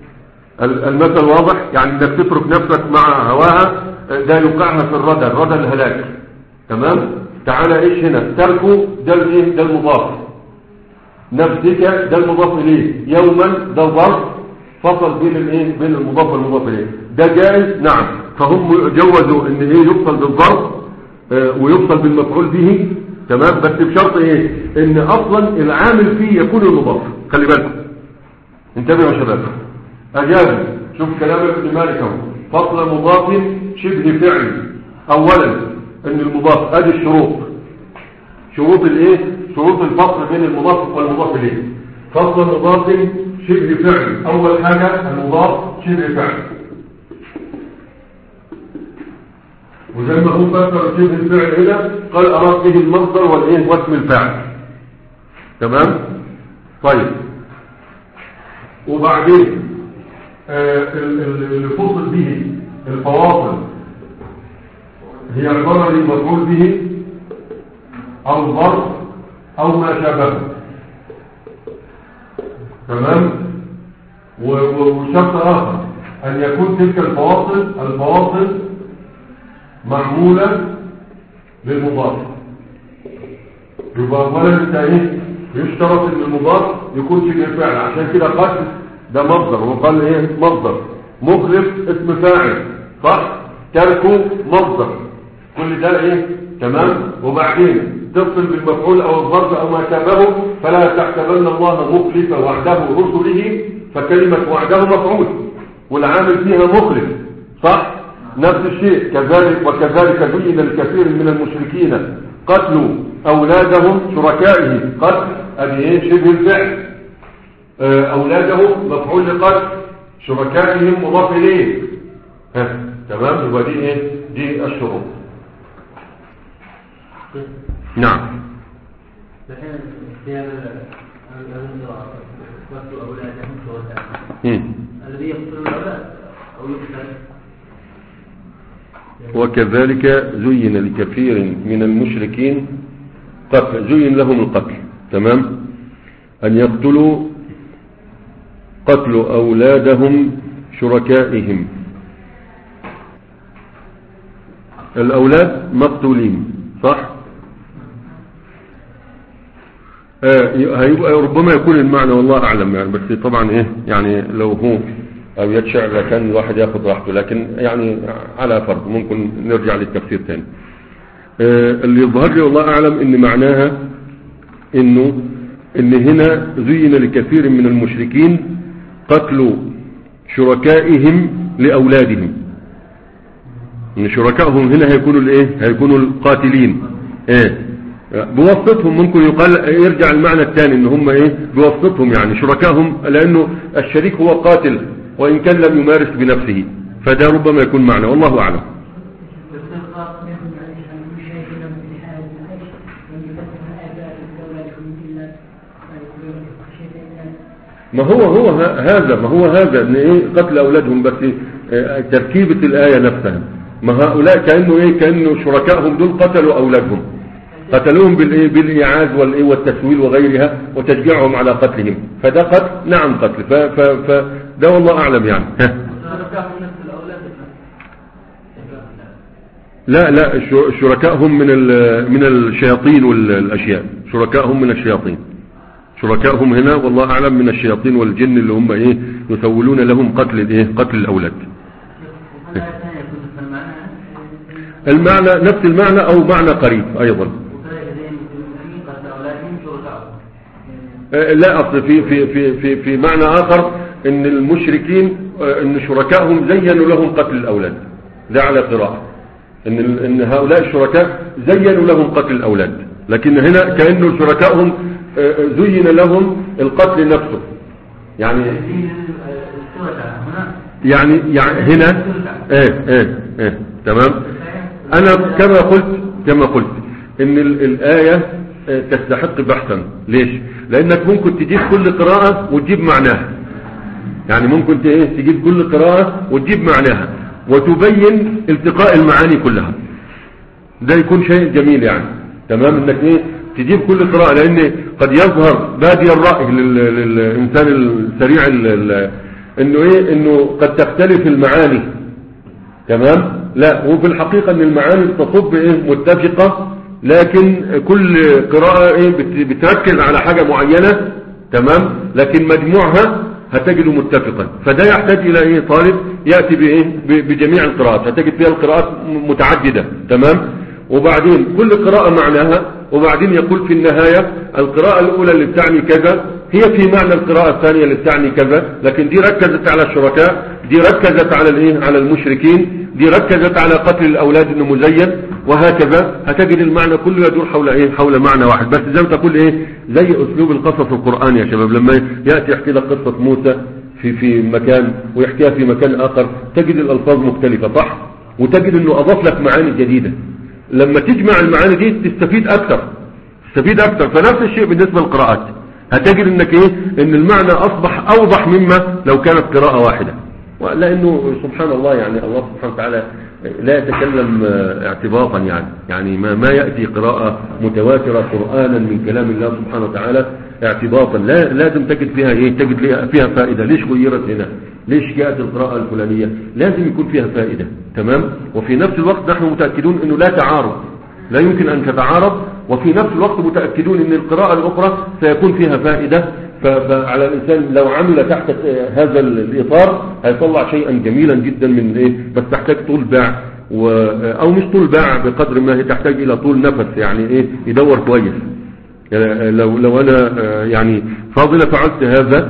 المثل واضح، يعني انك تترك نفسك مع هواها ده يوقعها في الردى، الردى الهلاك. تمام تعالى ايش هنا تركه ده الايه ده المضاف، نفسك ده المضاف اليه، يوما ده الظرف فصل بين الايه بين المضاف والمضاف اليه. ده جائز نعم، فهم جوزوا ان ايه يفصل بالظرف آه ويفصل بالمفعول به. تمام بس بشرط ايه ان اصلا العامل فيه يكون المضاف. خلي بالكم انتبهوا يا شباب. اجازوا شوف كلام ابن مالك اهو، فصل مضاف شبه فعل. اولا ان المضاف ادي الشروط، شروط الايه شروط الفصل بين المضاف والمضاف اليه. فصل مضاف شبه فعل، اول حاجه المضاف شبه فعل، وزي ما هو فسر شبه الفعل هنا قال اراد به المصدر والايه واسم الفاعل. تمام طيب وبعدين آه اللي فصل به الفواصل هي عباره عن مفعول به او ظرف او ما شابهه. تمام وشرط اخر ان يكون تلك الفواصل الفواصل معموله للمضاف. يبقى اولا انت ايه يشترط ان المضاف يكون شبه الفعل، عشان كده قتل ده مصدر، وقال ايه مصدر، مخلف اسم فاعل صح، تركه مصدر، كل ده ايه تمام. وبعدين تفصل بالمفعول او الظرف او ما شابهه، فلا تحسبن الله مخلف وعده رسله، فكلمه وعده مفعول والعامل فيها مخلف صح. نفس الشيء كذلك وكذلك زين الكثير من المشركين قتلوا اولادهم شركائه، قتل ادي ايه شبه الفعل، اولادهم مفعول لقتل، شركائهم مضاف اليه. ها تمام يبقى دي ايه دي الشروط. نعم الحين اختيار قتل أولادهم شركاء الذي يقتل الأولاد أو يقتل. وكذلك زين لكثير من المشركين قتل زين لهم القتل تمام أن يقتلوا قتل أولادهم شركائهم. الأولاد مقتولين صح؟ آه ربما يكون المعنى والله أعلم يعني، بس طبعا إيه يعني لو هو أو يتشعر لكان الواحد يأخذ راحته، لكن يعني على فرض ممكن نرجع للتفسير تاني. آه اللي يظهر لي والله أعلم إن معناها إنه إن هنا زين لكثير من المشركين قتل شركائهم لأولادهم، إن شركائهم هنا هيكونوا الإيه هيكونوا القاتلين إيه بواسطتهم. ممكن يقال يرجع المعنى الثاني إن هم إيه بواسطتهم يعني شركائهم، لأنه الشريك هو قاتل وإن كان لم يمارس بنفسه، فده ربما يكون معنى والله أعلم. ما هو هو هذا ما هو هذا ان ايه قتل اولادهم، بس إيه تركيبة الآية نفسها. ما هؤلاء كأنه ايه كأنه شركائهم دول قتلوا اولادهم، قتلوهم بالايه بالايعاز والايه والتسويل وغيرها وتشجيعهم على قتلهم، فده قتل نعم قتل، فده والله اعلم يعني. لا لا شركائهم من من الشياطين والاشياء، شركائهم من الشياطين، شركائهم هنا والله اعلم من الشياطين والجن اللي هم ايه يسولون لهم قتل الايه قتل الاولاد. المعنى نفس المعنى او معنى قريب ايضا. لا اصل في في في في في معنى اخر ان المشركين ان شركائهم زينوا لهم قتل الاولاد، ده على قراءة ان ان هؤلاء الشركاء زينوا لهم قتل الاولاد، لكن هنا كأنه شركائهم زين لهم القتل نفسه يعني يعني يعني هنا ايه ايه ايه تمام. انا كما قلت كما قلت ان الآية تستحق بحثا. ليش؟ لانك ممكن تجيب كل قراءة وتجيب معناها، يعني ممكن تجيب كل قراءة وتجيب معناها وتبين التقاء المعاني كلها، ده يكون شيء جميل يعني تمام، انك ايه تجيب كل قراءة، لان قد يظهر بادي الرأي للإنسان السريع انه ايه انه قد تختلف المعاني تمام. لا، وفي الحقيقة ان المعاني تصب ايه متفقة، لكن كل قراءة ايه بتركز على حاجة معينة تمام، لكن مجموعها هتجده متفقا. فده يحتاج الى ايه طالب يأتي بايه بجميع القراءات، هتجد فيها القراءات متعددة تمام، وبعدين كل قراءة معناها، وبعدين يقول في النهاية القراءة الأولى اللي بتعني كذا هي في معنى القراءة الثانية اللي بتعني كذا، لكن دي ركزت على الشركاء، دي ركزت على الايه على المشركين، دي ركزت على قتل الأولاد انه مزين، وهكذا هتجد المعنى كله يدور حول ايه حول معنى واحد. بس زي ما تقول ايه زي اسلوب القصص القرآني يا شباب، لما يأتي يحكي لك قصة موسى في في مكان ويحكيها في مكان آخر تجد الألفاظ مختلفة صح، وتجد انه اضاف لك معاني جديدة. لما تجمع المعاني دي تستفيد اكثر تستفيد اكثر. فنفس الشيء بالنسبة للقراءات، هتجد انك ايه ان المعنى اصبح اوضح مما لو كانت قراءة واحدة، لانه سبحان الله يعني الله سبحانه وتعالى لا يتكلم اعتباطا يعني يعني ما, ما يأتي قراءة متواترة قرآنا من كلام الله سبحانه وتعالى اعتباطا، لا لازم تجد فيها ايه تجد فيها فائدة. ليش غيرت هنا؟ ليش جاءت القراءة الفلانية؟ لازم يكون فيها فائدة تمام. وفي نفس الوقت نحن متأكدون انه لا تعارض، لا يمكن ان تتعارض، وفي نفس الوقت متأكدون ان القراءة الاخرى سيكون فيها فائدة. فعلى الانسان لو عمل تحت هذا الاطار هيطلع شيئا جميلا جدا من ايه، بس تحتاج طول باع و... او مش طول باع بقدر ما هي تحتاج الى طول نفس، يعني ايه يدور كويس. لو لو انا يعني فاضل فعلت هذا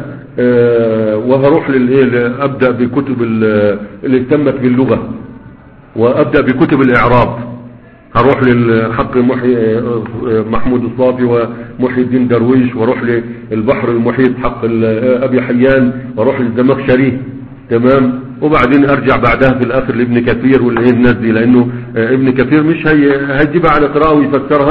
وهروح للايه ابدا بكتب اللي اهتمت باللغة، وابدا بكتب الاعراب، هروح للحق محي محمود الصافي ومحي الدين درويش، واروح للبحر المحيط حق ابي حيان، واروح للزمخشري تمام، وبعدين ارجع بعدها في الاخر لابن كثير والايه الناس دي، لانه ابن كثير مش هي هيجيبها على قراءه ويفسرها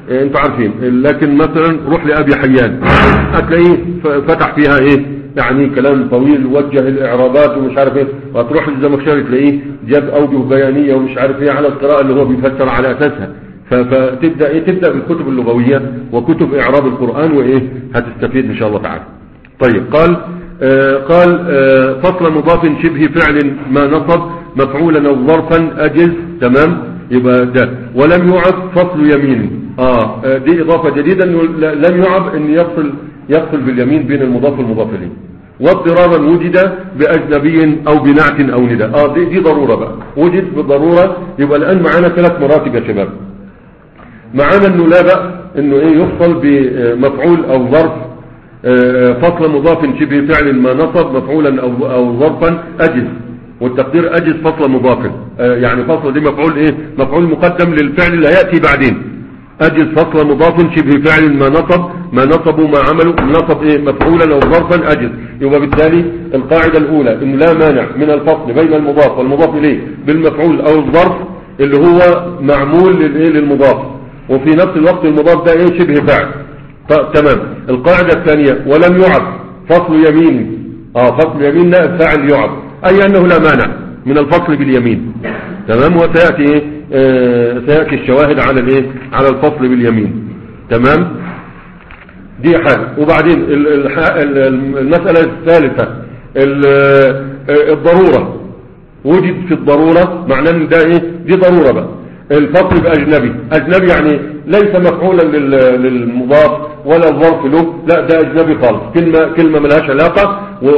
اه انتوا عارفين. لكن مثلا روح لأبي حيان هتلاقيه فتح فيها ايه يعني كلام طويل، وجه الاعرابات ومش عارف ايه. وهتروح للزمخشري تلاقيه جاب اوجه بيانيه ومش عارف ايه على القراءه اللي هو بيفسر على اساسها. فتبدا ايه تبدا بالكتب اللغويه وكتب اعراب القران وايه هتستفيد ان شاء الله تعالى. طيب قال آه قال آه فصل مضاف شبه فعل ما نصب مفعولا او ظرفا اجز. تمام يبقى ده. ولم يعب فصل يمين. اه, آه دي اضافه جديده انه لم يعب ان يفصل يفصل باليمين بين المضاف والمضاف اليه. واضطرارا وجد باجنبي او بنعت او ندى. اه دي, دي ضروره بقى، وجد بالضروره. يبقى الان معانا ثلاث مراتب يا شباب. معانا انه لا بأس انه ايه يفصل بمفعول او ظرف. فصل مضاف شبه فعل ما نصب مفعولا او او ظرفا اجز. والتقدير اجز فصل مضاف، يعني فصل دي مفعول ايه مفعول مقدم للفعل اللي هياتي بعدين. اجز فصل مضاف شبه فعل ما نصب ما نصبوا ما عملوا نصب ايه مفعولا او ظرفا اجز. يبقى بالتالي القاعده الاولى انه لا مانع من الفصل بين المضاف والمضاف اليه بالمفعول او الظرف اللي هو معمول للايه للمضاف، وفي نفس الوقت المضاف ده ايه شبه فعل. تمام. القاعدة الثانية ولم يعب فصل يمين. اه فصل يمين نائب فاعل يعب، اي انه لا مانع من الفصل باليمين. تمام. وسيأتي ايه آه سيأتي الشواهد على الايه على الفصل باليمين. تمام. دي حاجة. وبعدين المسألة الثالثة الضرورة. وجد في الضرورة معناه ان ده ايه دي ضرورة بقى. الفصل بأجنبي. أجنبي يعني ليس مفعولا للمضاف ولا الظرف له، لا ده أجنبي خالص، كلمة كلمة ملهاش علاقة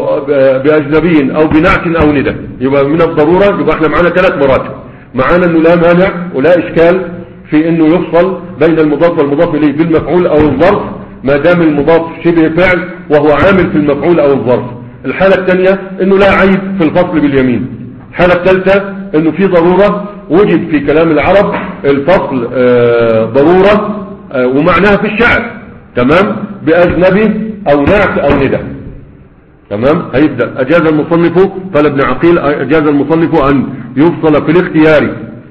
بأجنبي أو بنعت أو ندى. يبقى من الضرورة. يبقى احنا معانا ثلاث مراتب. معانا انه لا مانع ولا إشكال في انه يفصل بين المضاف والمضاف إليه بالمفعول أو الظرف ما دام المضاف شبه فعل وهو عامل في المفعول أو الظرف. الحالة الثانية انه لا عيب في الفصل باليمين. الحالة الثالثة انه في ضرورة وجد في كلام العرب الفصل آه ضرورة آه ومعناها في الشعر. تمام. بأجنبي او نعت او ندى. تمام. هيبدأ اجاز المصنف قال ابن عقيل اجاز المصنف ان يفصل في الاختيار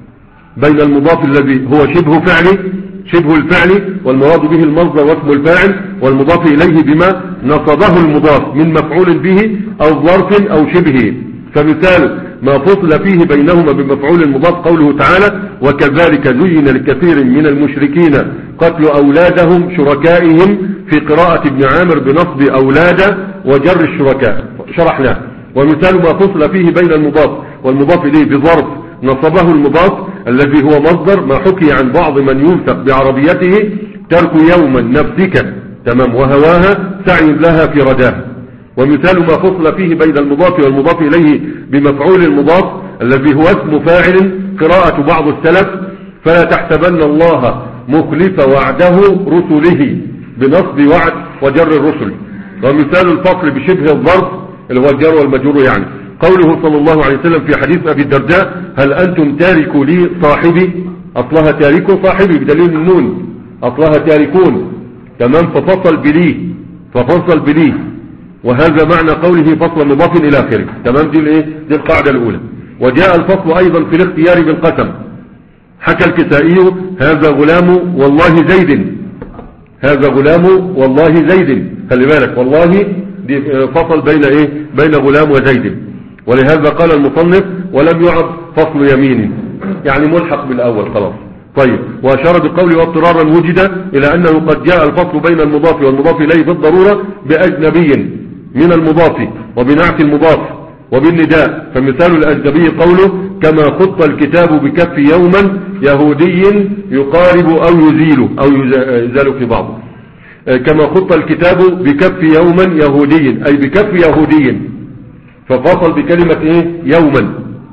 بين المضاف الذي هو شبه فعلي شبه الفعل والمراد به المصدر واسم الفاعل والمضاف اليه بما نصبه المضاف من مفعول به او ظرف او شبهه. فمثال ما فصل فيه بينهما بمفعول المضاف قوله تعالى وكذلك زين لكثير من المشركين قتل أولادهم شركائهم في قراءة ابن عامر بنصب أولاد وجر الشركاء شرحناه. ومثال ما فصل فيه بين المضاف والمضاف إليه بظرف نصبه المضاف الذي هو مصدر ما حكي عن بعض من يوثق بعربيته ترك يوما نفسك. تمام. وهواها سعي لها في رداها. ومثال ما فصل فيه بين المضاف والمضاف إليه بمفعول المضاف الذي هو اسم فاعل قراءة بعض السلف فلا تحسبن الله مخلف وعده رسله بنصب وعد وجر الرسل. ومثال الفصل بشبه الظرف اللي هو الجر والمجرور يعني قوله صلى الله عليه وسلم في حديث أبي الدرداء هل أنتم تاركوا لي صاحبي. أصلها تاركوا صاحبي بدليل النون أصلها تاركون. تمام. ففصل بلي ففصل بلي وهذا معنى قوله فصل مضاف إلى آخره. تمام. دي الايه دي القاعدة الأولى. وجاء الفصل أيضا في الاختيار بالقسم. حكى الكسائي هذا غلام والله زيد. هذا غلام والله زيد. خلي بالك والله دي فصل بين ايه بين غلام وزيد. ولهذا قال المصنف ولم يعد فصل يمين يعني ملحق بالأول خلاص. طيب. وأشار بقوله واضطرارا وجد إلى أنه قد جاء الفصل بين المضاف والمضاف إليه بالضرورة بأجنبي من المضاف وبنعت المضاف وبالنداء. فمثال الأجنبي قوله كما خط الكتاب بكف يوما يهودي يقارب أو يزيل أو يزال في بعضه. كما خط الكتاب بكف يوما يهودي أي بكف يهودي ففصل بكلمة ايه يوما.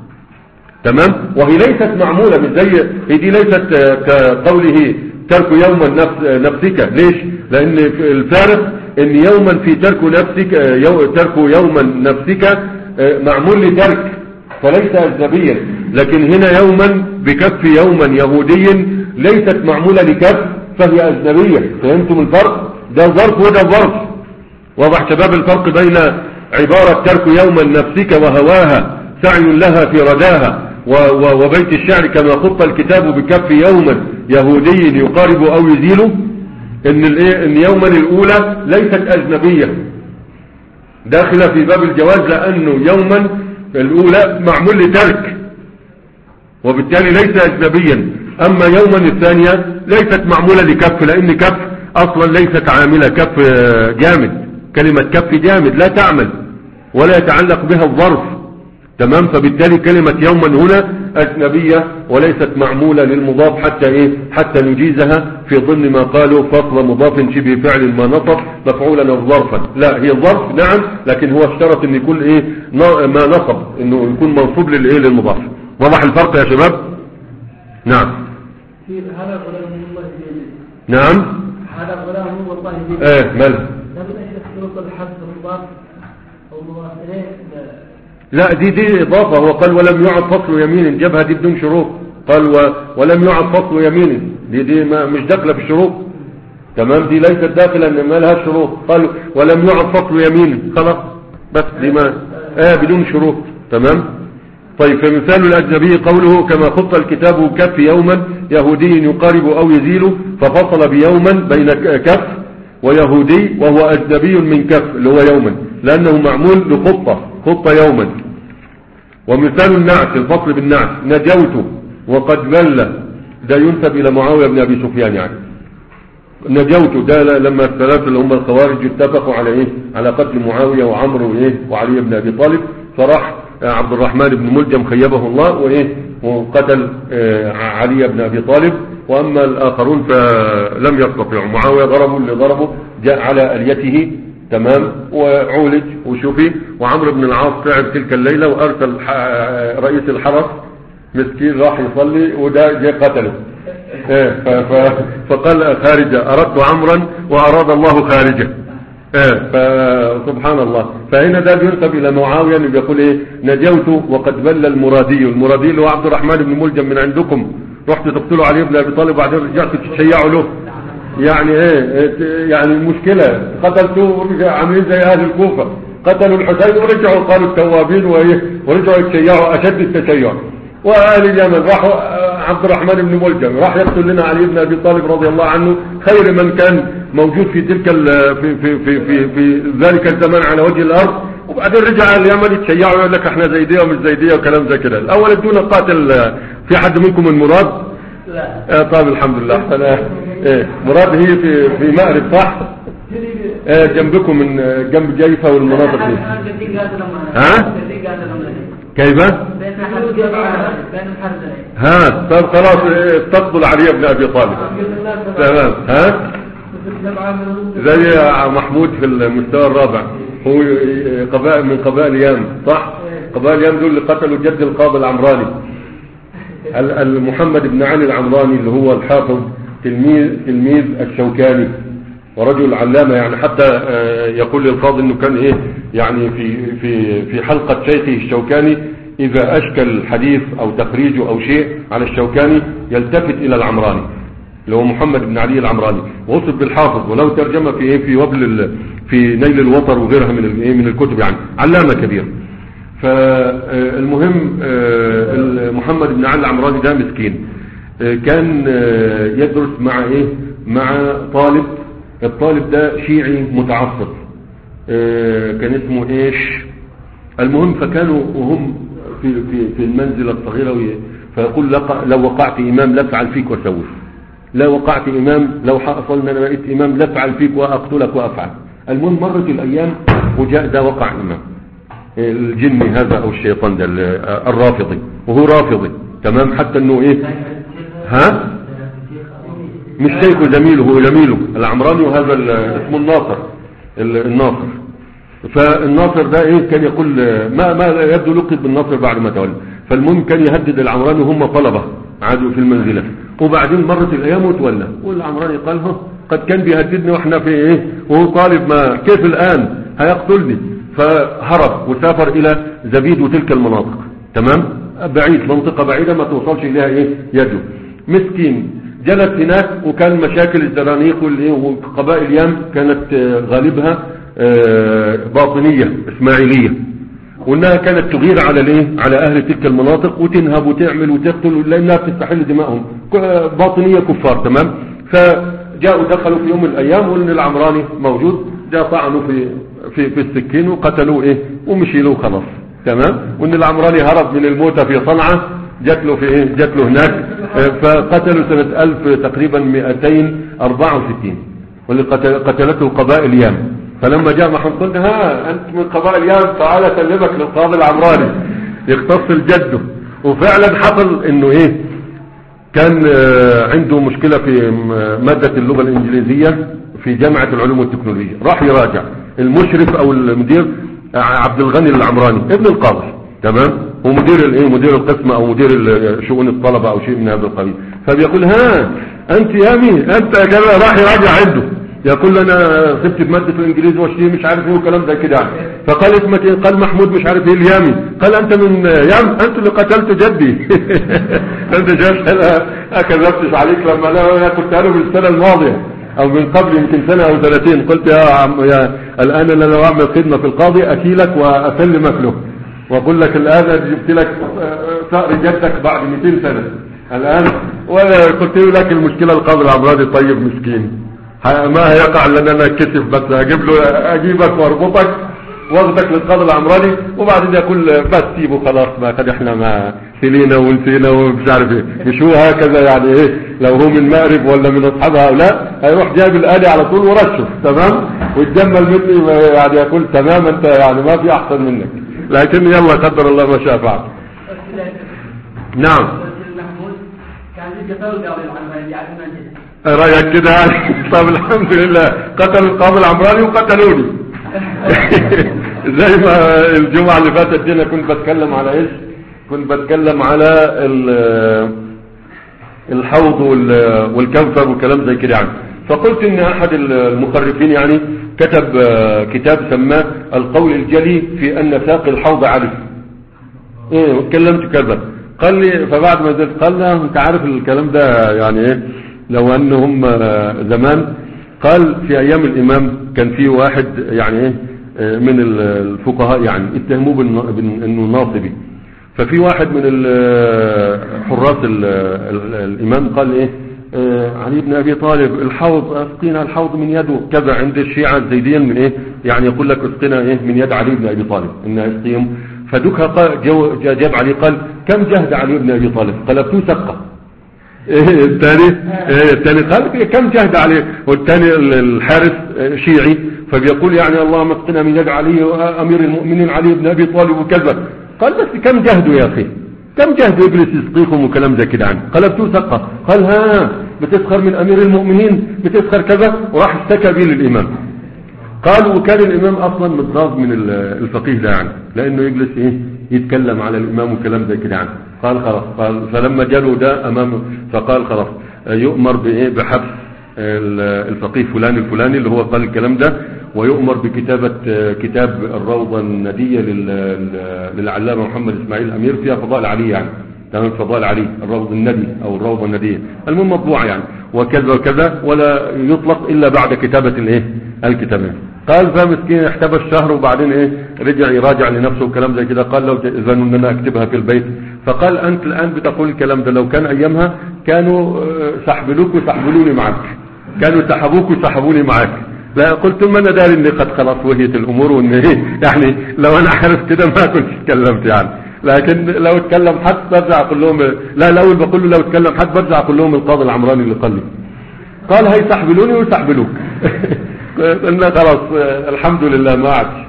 تمام. وهي ليست معمولة مش زي هي دي ليست كقوله ترك يوما نفس نفسك. ليش؟ لأن الفارق ان يوما في ترك نفسك يو ترك يوما نفسك معمول لترك فليس أجنبيا. لكن هنا يوما بكف يوما يهودي ليست معمولة لكف فهي أجنبية. فهمتم الفرق؟ ده ظرف وده ظرف. واضح شباب الفرق بين عبارة ترك يوما نفسك وهواها سعي لها في رداها وبيت الشعر كما خط الكتاب بكف يوما يهودي يقارب او يزيل، ان الايه ان يوما الاولى ليست اجنبية داخلة في باب الجواز، لانه يوما الاولى معمول لترك وبالتالي ليس اجنبيا. اما يوما الثانية ليست معمولة لكف، لان كف اصلا ليست عاملة، كف جامد، كلمة كف جامد لا تعمل ولا يتعلق بها الظرف، تمام. فبالتالي كلمة يوما هنا اجنبية وليست معمولة للمضاف حتى ايه حتى نجيزها في ضمن ما قالوا فصل مضاف شبه فعل ما نصب مفعولا او ظرفا. لا، هي ظرف نعم، لكن هو اشترط ان يكون ايه ما نصب، انه يكون منصوب للايه للمضاف. واضح الفرق يا شباب؟ نعم. هذا غلام والله بيده. نعم. هذا غلام والله بيده. ايه ماله؟ لابد ان يخلط الحذف المضاف او مضاف اليه. لا، دي دي اضافة. هو قال ولم يعد فصل يمين، جابها دي بدون شروط. قال و ولم يعد فصل يمين، دي دي ما مش داخله في الشروط، تمام. دي ليست داخله ان ما لها شروط. قال ولم يعد فصل يمين، خلاص بس دي ما اه بدون شروط، تمام. طيب، فمثال الاجنبي قوله كما خط الكتاب كف يوما يهودي يقارب او يزيل، ففصل بيوما بين كف ويهودي وهو اجنبي من كف اللي هو يوما، لانه معمول لخطة خطة يوما. ومثال النعت الفصل بالنعت نجوت وقد بل، ده ينسب الى معاوية بن ابي سفيان. يعني نجوت ده لما الثلاثة اللي هم الخوارج اتفقوا على ايه على قتل معاوية وعمرو وايه وعلي بن ابي طالب، فراح عبد الرحمن بن ملجم خيبه الله وايه وقتل علي بن ابي طالب. واما الاخرون فلم يستطيعوا. معاوية ضربوا اللي ضربوا جاء على اليته، تمام، وعولج وشفي. وعمرو بن العاص تعب تلك الليلة وارسل رئيس الحرس مسكين راح يصلي وده جاء قتله. فقال خارجة اردت عمرا واراد الله خارجة. فسبحان الله. فهنا ده بينسب الى معاوية انه بيقول ايه نجوت وقد بل المرادي. المرادي اللي هو عبد الرحمن بن ملجم من عندكم، رحت تقتلوا علي بن ابي طالب وبعدين رجعتوا تشيعوا له. يعني ايه يعني المشكلة قتلتوه ورجع عاملين زي اهل الكوفة، قتلوا الحسين ورجعوا قالوا التوابين وايه ورجعوا يتشيعوا اشد التشيع. واهل اليمن راحوا عبد الرحمن بن ملجم راح يقتل لنا علي بن ابي طالب رضي الله عنه، خير من كان موجود في تلك في في في في, في ذلك الزمان على وجه الارض. وبعدين رجع اليمن يتشيعوا يقول لك احنا زيديه ومش زيديه وكلام زي كده. الاول ادونا قاتل. في حد منكم من مراد؟ لا. آه طيب الحمد لله. انا ايه مراد هي في في مأرب صح؟ ايه جنبكم من جنب جيفة والمناطق دي. ها؟ كيف؟ ها طيب خلاص تقبل علي بن ابي طالب. تمام. ها؟ زي محمود في المستوى الرابع، هو قبائل من قبائل يام صح؟ قبائل يام دول اللي قتلوا جد القاضي العمراني محمد بن علي العمراني اللي هو الحافظ تلميذ تلميذ الشوكاني ورجل علامة. يعني حتى يقول للقاضي انه كان ايه يعني في في في حلقة شيخه الشوكاني اذا اشكل حديث او تخريجه او شيء على الشوكاني يلتفت الى العمراني اللي هو محمد بن علي العمراني، وصف بالحافظ وله ترجمة في ايه في وبل في نيل الوطر وغيرها من الايه من الكتب. يعني علامة كبير. فالمهم محمد بن علي العمراني ده مسكين كان يدرس مع ايه مع طالب. الطالب ده شيعي متعصب كان اسمه ايش. المهم فكانوا وهم في في في المنزل الصغيرة فيقول لو وقعت امام لا افعل فيك واسوي، لا وقعت امام لو حصل ان انا بقيت امام لا افعل فيك واقتلك وافعل. المهم مرت الايام وجاء ده وقع امام الجني هذا او الشيطان ده الرافضي، وهو رافضي تمام. حتى انه ايه ها مش شيخه زميله، هو زميله العمراني وهذا اسمه الناصر الناصر. فالناصر ده ايه كان يقول ما ما يبدو لقب بالناصر بعد ما تولى. فالمهم كان يهدد العمراني وهم طلبه عادوا في المنزله. وبعدين مرت الايام وتولى والعمراني قال ها قد كان بيهددني واحنا في ايه وهو طالب، ما كيف الان هيقتلني. فهرب وسافر الى زبيد وتلك المناطق تمام بعيد، منطقة بعيدة ما توصلش اليها ايه يده. مسكين جلس هناك وكان مشاكل الزرانيق وقبائل يام كانت غالبها باطنية اسماعيلية. وانها كانت تغير على الايه على اهل تلك المناطق وتنهب وتعمل وتقتل لانها بتستحل دمائهم باطنية كفار. تمام. فجاءوا دخلوا في يوم من الايام وان العمراني موجود، جاء طعنوا في في في السكين وقتلوه ايه ومشي له خلاص. تمام. وان العمراني هرب من الموتى في صنعاء، جات له في ايه جات له هناك، فقتلوا سنة ألف تقريبا مئتين وأربعة وستين، واللي قتلته قبائل يام. فلما جاء محمد قلنا ها انت من قبائل يام تعالى سلمك للقاضي العمراني يختص جده. وفعلا حصل انه ايه كان عنده مشكلة في مادة اللغة الانجليزية في جامعة العلوم والتكنولوجيا، راح يراجع المشرف او المدير عبد الغني العمراني ابن القاضي. تمام. هو مدير الايه مدير القسم او مدير شؤون الطلبة او شيء من هذا القبيل. فبيقول ها انت يامي انت يا جماعه، راح يراجع عنده يقول انا خدت في ماده الانجليزي وشيء مش عارف ايه وكلام زي كده يعني. فقال اسمك ايه؟ قال محمود مش عارف ايه اليامي. قال انت من يام؟ انت اللي قتلت جدي. انت شايف انا ما كذبتش عليك لما انا كنت قاله في السنه الماضيه او من قبل يمكن سنه او سنتين، قلت يا عم يا الان انا لو اعمل خدمه في القاضي اكيلك واسلمك له واقول لك الان جبت لك ثأر جدك بعد مئتين سنه الان. وقلت له لك المشكله القاضي العمراني طيب مسكين ما هيقع لان انا كسف، بس اجيب له اجيبك واربطك واخدك للقاضي العمراني وبعدين يقول بس سيبه خلاص ما قد احنا ما سلينا ونسينا ومش عارف ايه. مش هو هكذا يعني ايه لو هو من مأرب ولا من اصحاب هؤلاء هيروح جايب الآلي على طول ورشه. تمام. ويتجمل مني يعني يقول تمام انت يعني ما في احسن منك، لكن يلا قدر الله ما شاء فعل. نعم. رأيك كده يعني. طب الحمد لله قتل القاضي العمراني وقتلوني. زي ما الجمعة اللي فاتت دي انا كنت بتكلم على ايش؟ كنت بتكلم على الحوض والكوثر والكلام زي كده يعني. فقلت ان احد المخرفين يعني كتب كتاب سماه القول الجلي في ان ساق الحوض علي. ايه واتكلمت كذا. قال لي فبعد ما زلت قال له انت عارف الكلام ده يعني ايه لو انهم زمان. قال في ايام الامام كان في واحد يعني ايه من الفقهاء يعني اتهموه بانه ناصبي. ففي واحد من حراس الامام قال ايه علي بن ابي طالب الحوض اسقينا الحوض من يده كذا. عند الشيعة الزيديين من ايه يعني يقول لك اسقينا ايه من يد علي بن ابي طالب ان اسقيهم. فدكها جاب علي قال كم جهد علي بن ابي طالب؟ قلبتوه سقه. ايه الثاني ايه الثاني قال كم جهد عليه. والثاني الحارس شيعي فبيقول يعني اللهم اسقنا من يد علي امير المؤمنين علي بن ابي طالب وكذا. قال بس كم جهدوا يا اخي كم جهدوا ابليس يسقيكم وكلام زي كده عنه. قلبتوه سقه. قال ها بتسخر من امير المؤمنين بتسخر كذا وراح اشتكى به للامام. قال وكان الامام اصلا متغاظ من الفقيه ده يعني لانه يجلس ايه يتكلم على الامام وكلام زي كده عنه. قال خلاص. قال فلما جاله ده امامه فقال خلاص يؤمر بايه بحبس الفقيه فلان الفلاني اللي هو قال الكلام ده، ويؤمر بكتابة كتاب الروضة الندية للعلامة محمد اسماعيل الامير فيها فضائل علي يعني. تمام. فضائل علي الروض الندي او الروضة الندية المهم مطبوعة يعني وكذا وكذا ولا يطلق الا بعد كتابة الايه الكتابين. قال فمسكين احتبس شهر وبعدين ايه رجع يراجع لنفسه وكلام زي كده. قال لو اذنوا ان انا اكتبها في البيت. فقال انت الان بتقول الكلام ده لو كان ايامها كانوا سحبلوك وسحبلوني معك، كانوا سحبوك وسحبوني معك. لا قلت ما انا داري اني قد خلاص وهيت الامور وان ايه يعني لو انا عارف كده ما كنت اتكلمت يعني. لكن لو اتكلم حد برجع اقول لهم لا الاول بقول له لو اتكلم حد برجع اقول لهم القاضي العمراني اللي قال لي. قال هي سحبلوني وسحبلوك. قلنا خلاص الحمد لله ما عادش.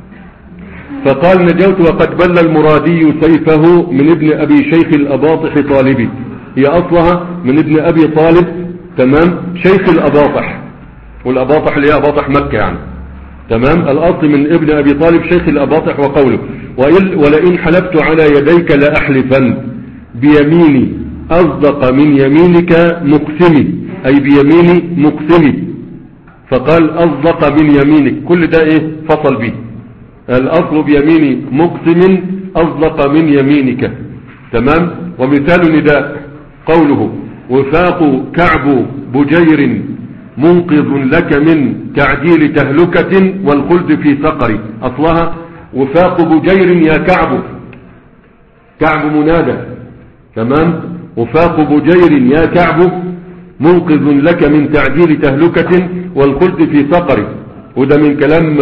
فقال نجوت وقد بل المرادي سيفه من ابن ابي شيخ الاباطح طالبي. هي اصلها من ابن ابي طالب. تمام. شيخ الاباطح والاباطح اللي هي اباطح مكة يعني. تمام. الاصل من ابن ابي طالب شيخ الاباطح. وقوله ولئن حلفت على يديك لاحلفن بيميني اصدق من يمينك مقسمي اي بيميني مقسمي. فقال اصدق من يمينك كل ده ايه فصل به. الاصل بيميني مقسم اصدق من يمينك. تمام. ومثال نداء قوله وفاق كعب بجير منقذ لك من تعجيل تهلكة والخلد في سقر. اصلها وفاق بجير يا كعب، كعب منادى، تمام. وفاق بجير يا كعب منقذ لك من تعجيل تهلكة والخلد في سقر. وده من كلام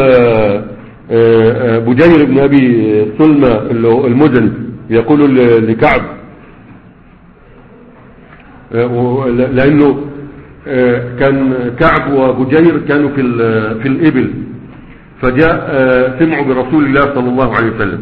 بجير بن أبي سلمى المزني يقول لكعب، لأنه كان كعب وبجير كانوا في في الإبل، فجاء سمعوا برسول الله صلى الله عليه وسلم،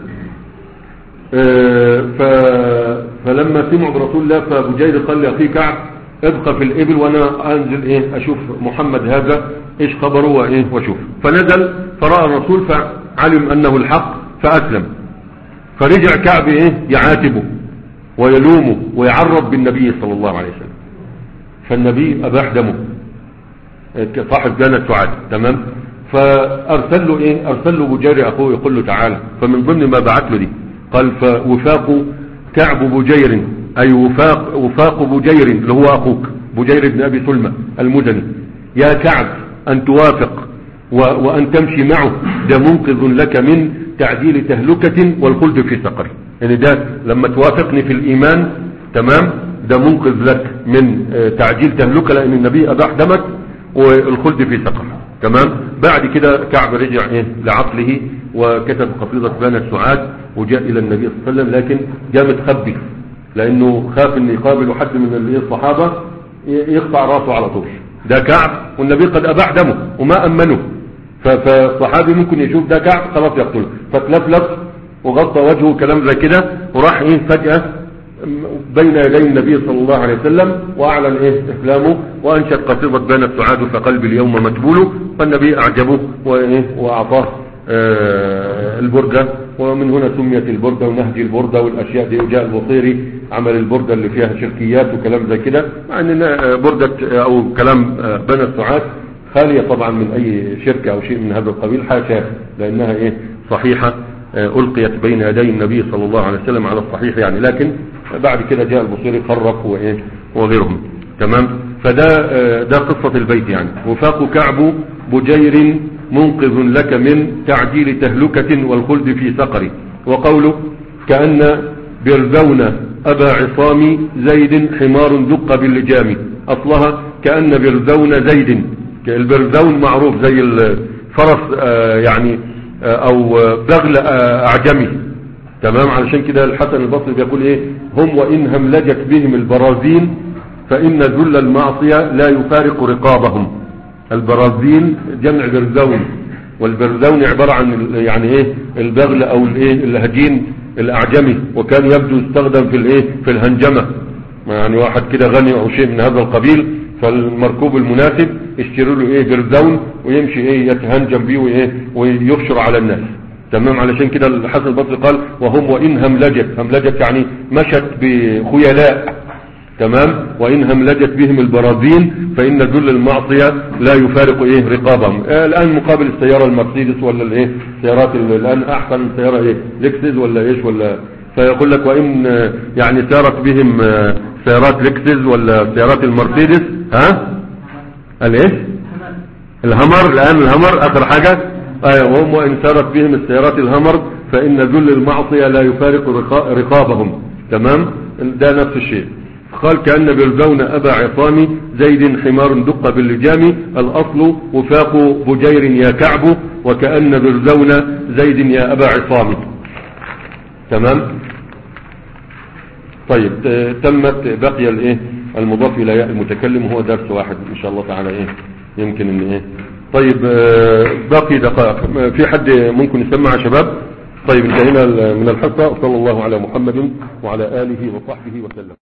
فلما سمعوا برسول الله فبجير قال لأخي كعب ابقى في الإبل وأنا أنزل إيه أشوف محمد هذا إيش خبره وإيه وأشوف. فنزل فرأى الرسول فعلم أنه الحق فأسلم. فرجع كعب إيه يعاتبه ويلومه ويعرض بالنبي صلى الله عليه وسلم، فالنبي أباح دمه صاحب جنة سعاد، تمام. فأرسل له إيه أرسل له بجير أخوه يقول له تعالى. فمن ضمن ما بعت له دي قال فوفاق كعب بجير، أي وفاق, وفاق بجير اللي هو أخوك بجير بن أبي سلمى المدني، يا كعب أن توافق وأن تمشي معه، ده منقذ لك من تعديل تهلكة والخلد في سقر. يعني ده لما توافقني في الإيمان، تمام، ده منقذ لك من تعجيل تهلكة، لأن النبي أباح دمك والخلد في سقر، تمام. بعد كده كعب رجع إيه لعقله وكتب قصيدة بنت سعاد وجاء إلى النبي صلى الله عليه وسلم، لكن جاء متخبي لأنه خاف أن يقابل حد من الصحابة يقطع راسه على طول. ده كعب والنبي قد أباح دمه وما أمنه، فالصحابي ممكن يشوف ده كعب خلاص يقتله، فتلفلف وغطى وجهه كلام زي كده، وراح إيه فجأة بين يدي النبي صلى الله عليه وسلم وأعلن إيه إسلامه وأنشد قصيدة بنت سعاد فقلبي اليوم متبوله. فالنبي أعجبه وإيه وأعطاه آه البردة، ومن هنا سميت البردة ونهج البردة والأشياء دي. وجاء البصيري عمل البردة اللي فيها شركيات وكلام زي كده، مع أن بردة أو كلام بنت سعاد خالية طبعا من أي شركة أو شيء من هذا القبيل، حاشا، لأنها إيه صحيحة ألقيت بين يدي النبي صلى الله عليه وسلم على الصحيح يعني. لكن بعد كده جاء البصيري خرق وإيه وغيرهم، تمام. فده ده قصة البيت يعني. وفاق كعب بجير منقذ لك من تعجيل تهلكة والخلد في سقر. وقوله كأن برزون أبا عصام زيد حمار دق باللجام، أصلها كأن برزون زيد. البرزون معروف زي الفرس آه يعني آه أو بغل آه أعجمي، تمام. علشان كده الحسن البصري بيقول إيه هم وإن هملجت بهم البرازين فإن ذل المعصية لا يفارق رقابهم. البرازين جمع برزون، والبرزون عبارة عن يعني ايه البغل او الايه الهجين الاعجمي، وكان يبدو يستخدم في الايه في الهنجمة، يعني واحد كده غني او شيء من هذا القبيل، فالمركوب المناسب يشتروا له ايه برزون ويمشي ايه يتهنجم بيه وايه ويفشر على الناس، تمام. علشان كده الحسن البصري قال وهم وإن هملجت، هملجت يعني مشت بخيلاء، تمام. وإن هملجت بهم البرازين فإن ذل المعصية لا يفارق ايه رقابهم. آه الآن مقابل السيارة المرسيدس ولا الايه سيارات الآن احسن سيارة ايه لكسس ولا ايش ولا، فيقول لك وإن يعني سارت بهم سيارات لكسس ولا سيارات المرسيدس، ها الايه الهمر، الآن الهمر آخر حاجة. ايوه وهم وإن سارت بهم السيارات الهمر فإن ذل المعصية لا يفارق رقابهم، تمام. ده نفس الشيء. قال كأن برزون أبا عصام زيد حمار دق باللجام، الأصل وفاق بجير يا كعب وكأن برزون زيد يا أبا عصام، تمام. طيب تمت بقي الايه المضاف الى ياء المتكلم، هو درس واحد ان شاء الله تعالى ايه يمكن ان ايه. طيب باقي دقائق، في حد ممكن يسمع يا شباب؟ طيب انتهينا من الحصة. صلى الله على محمد وعلى آله وصحبه وسلم.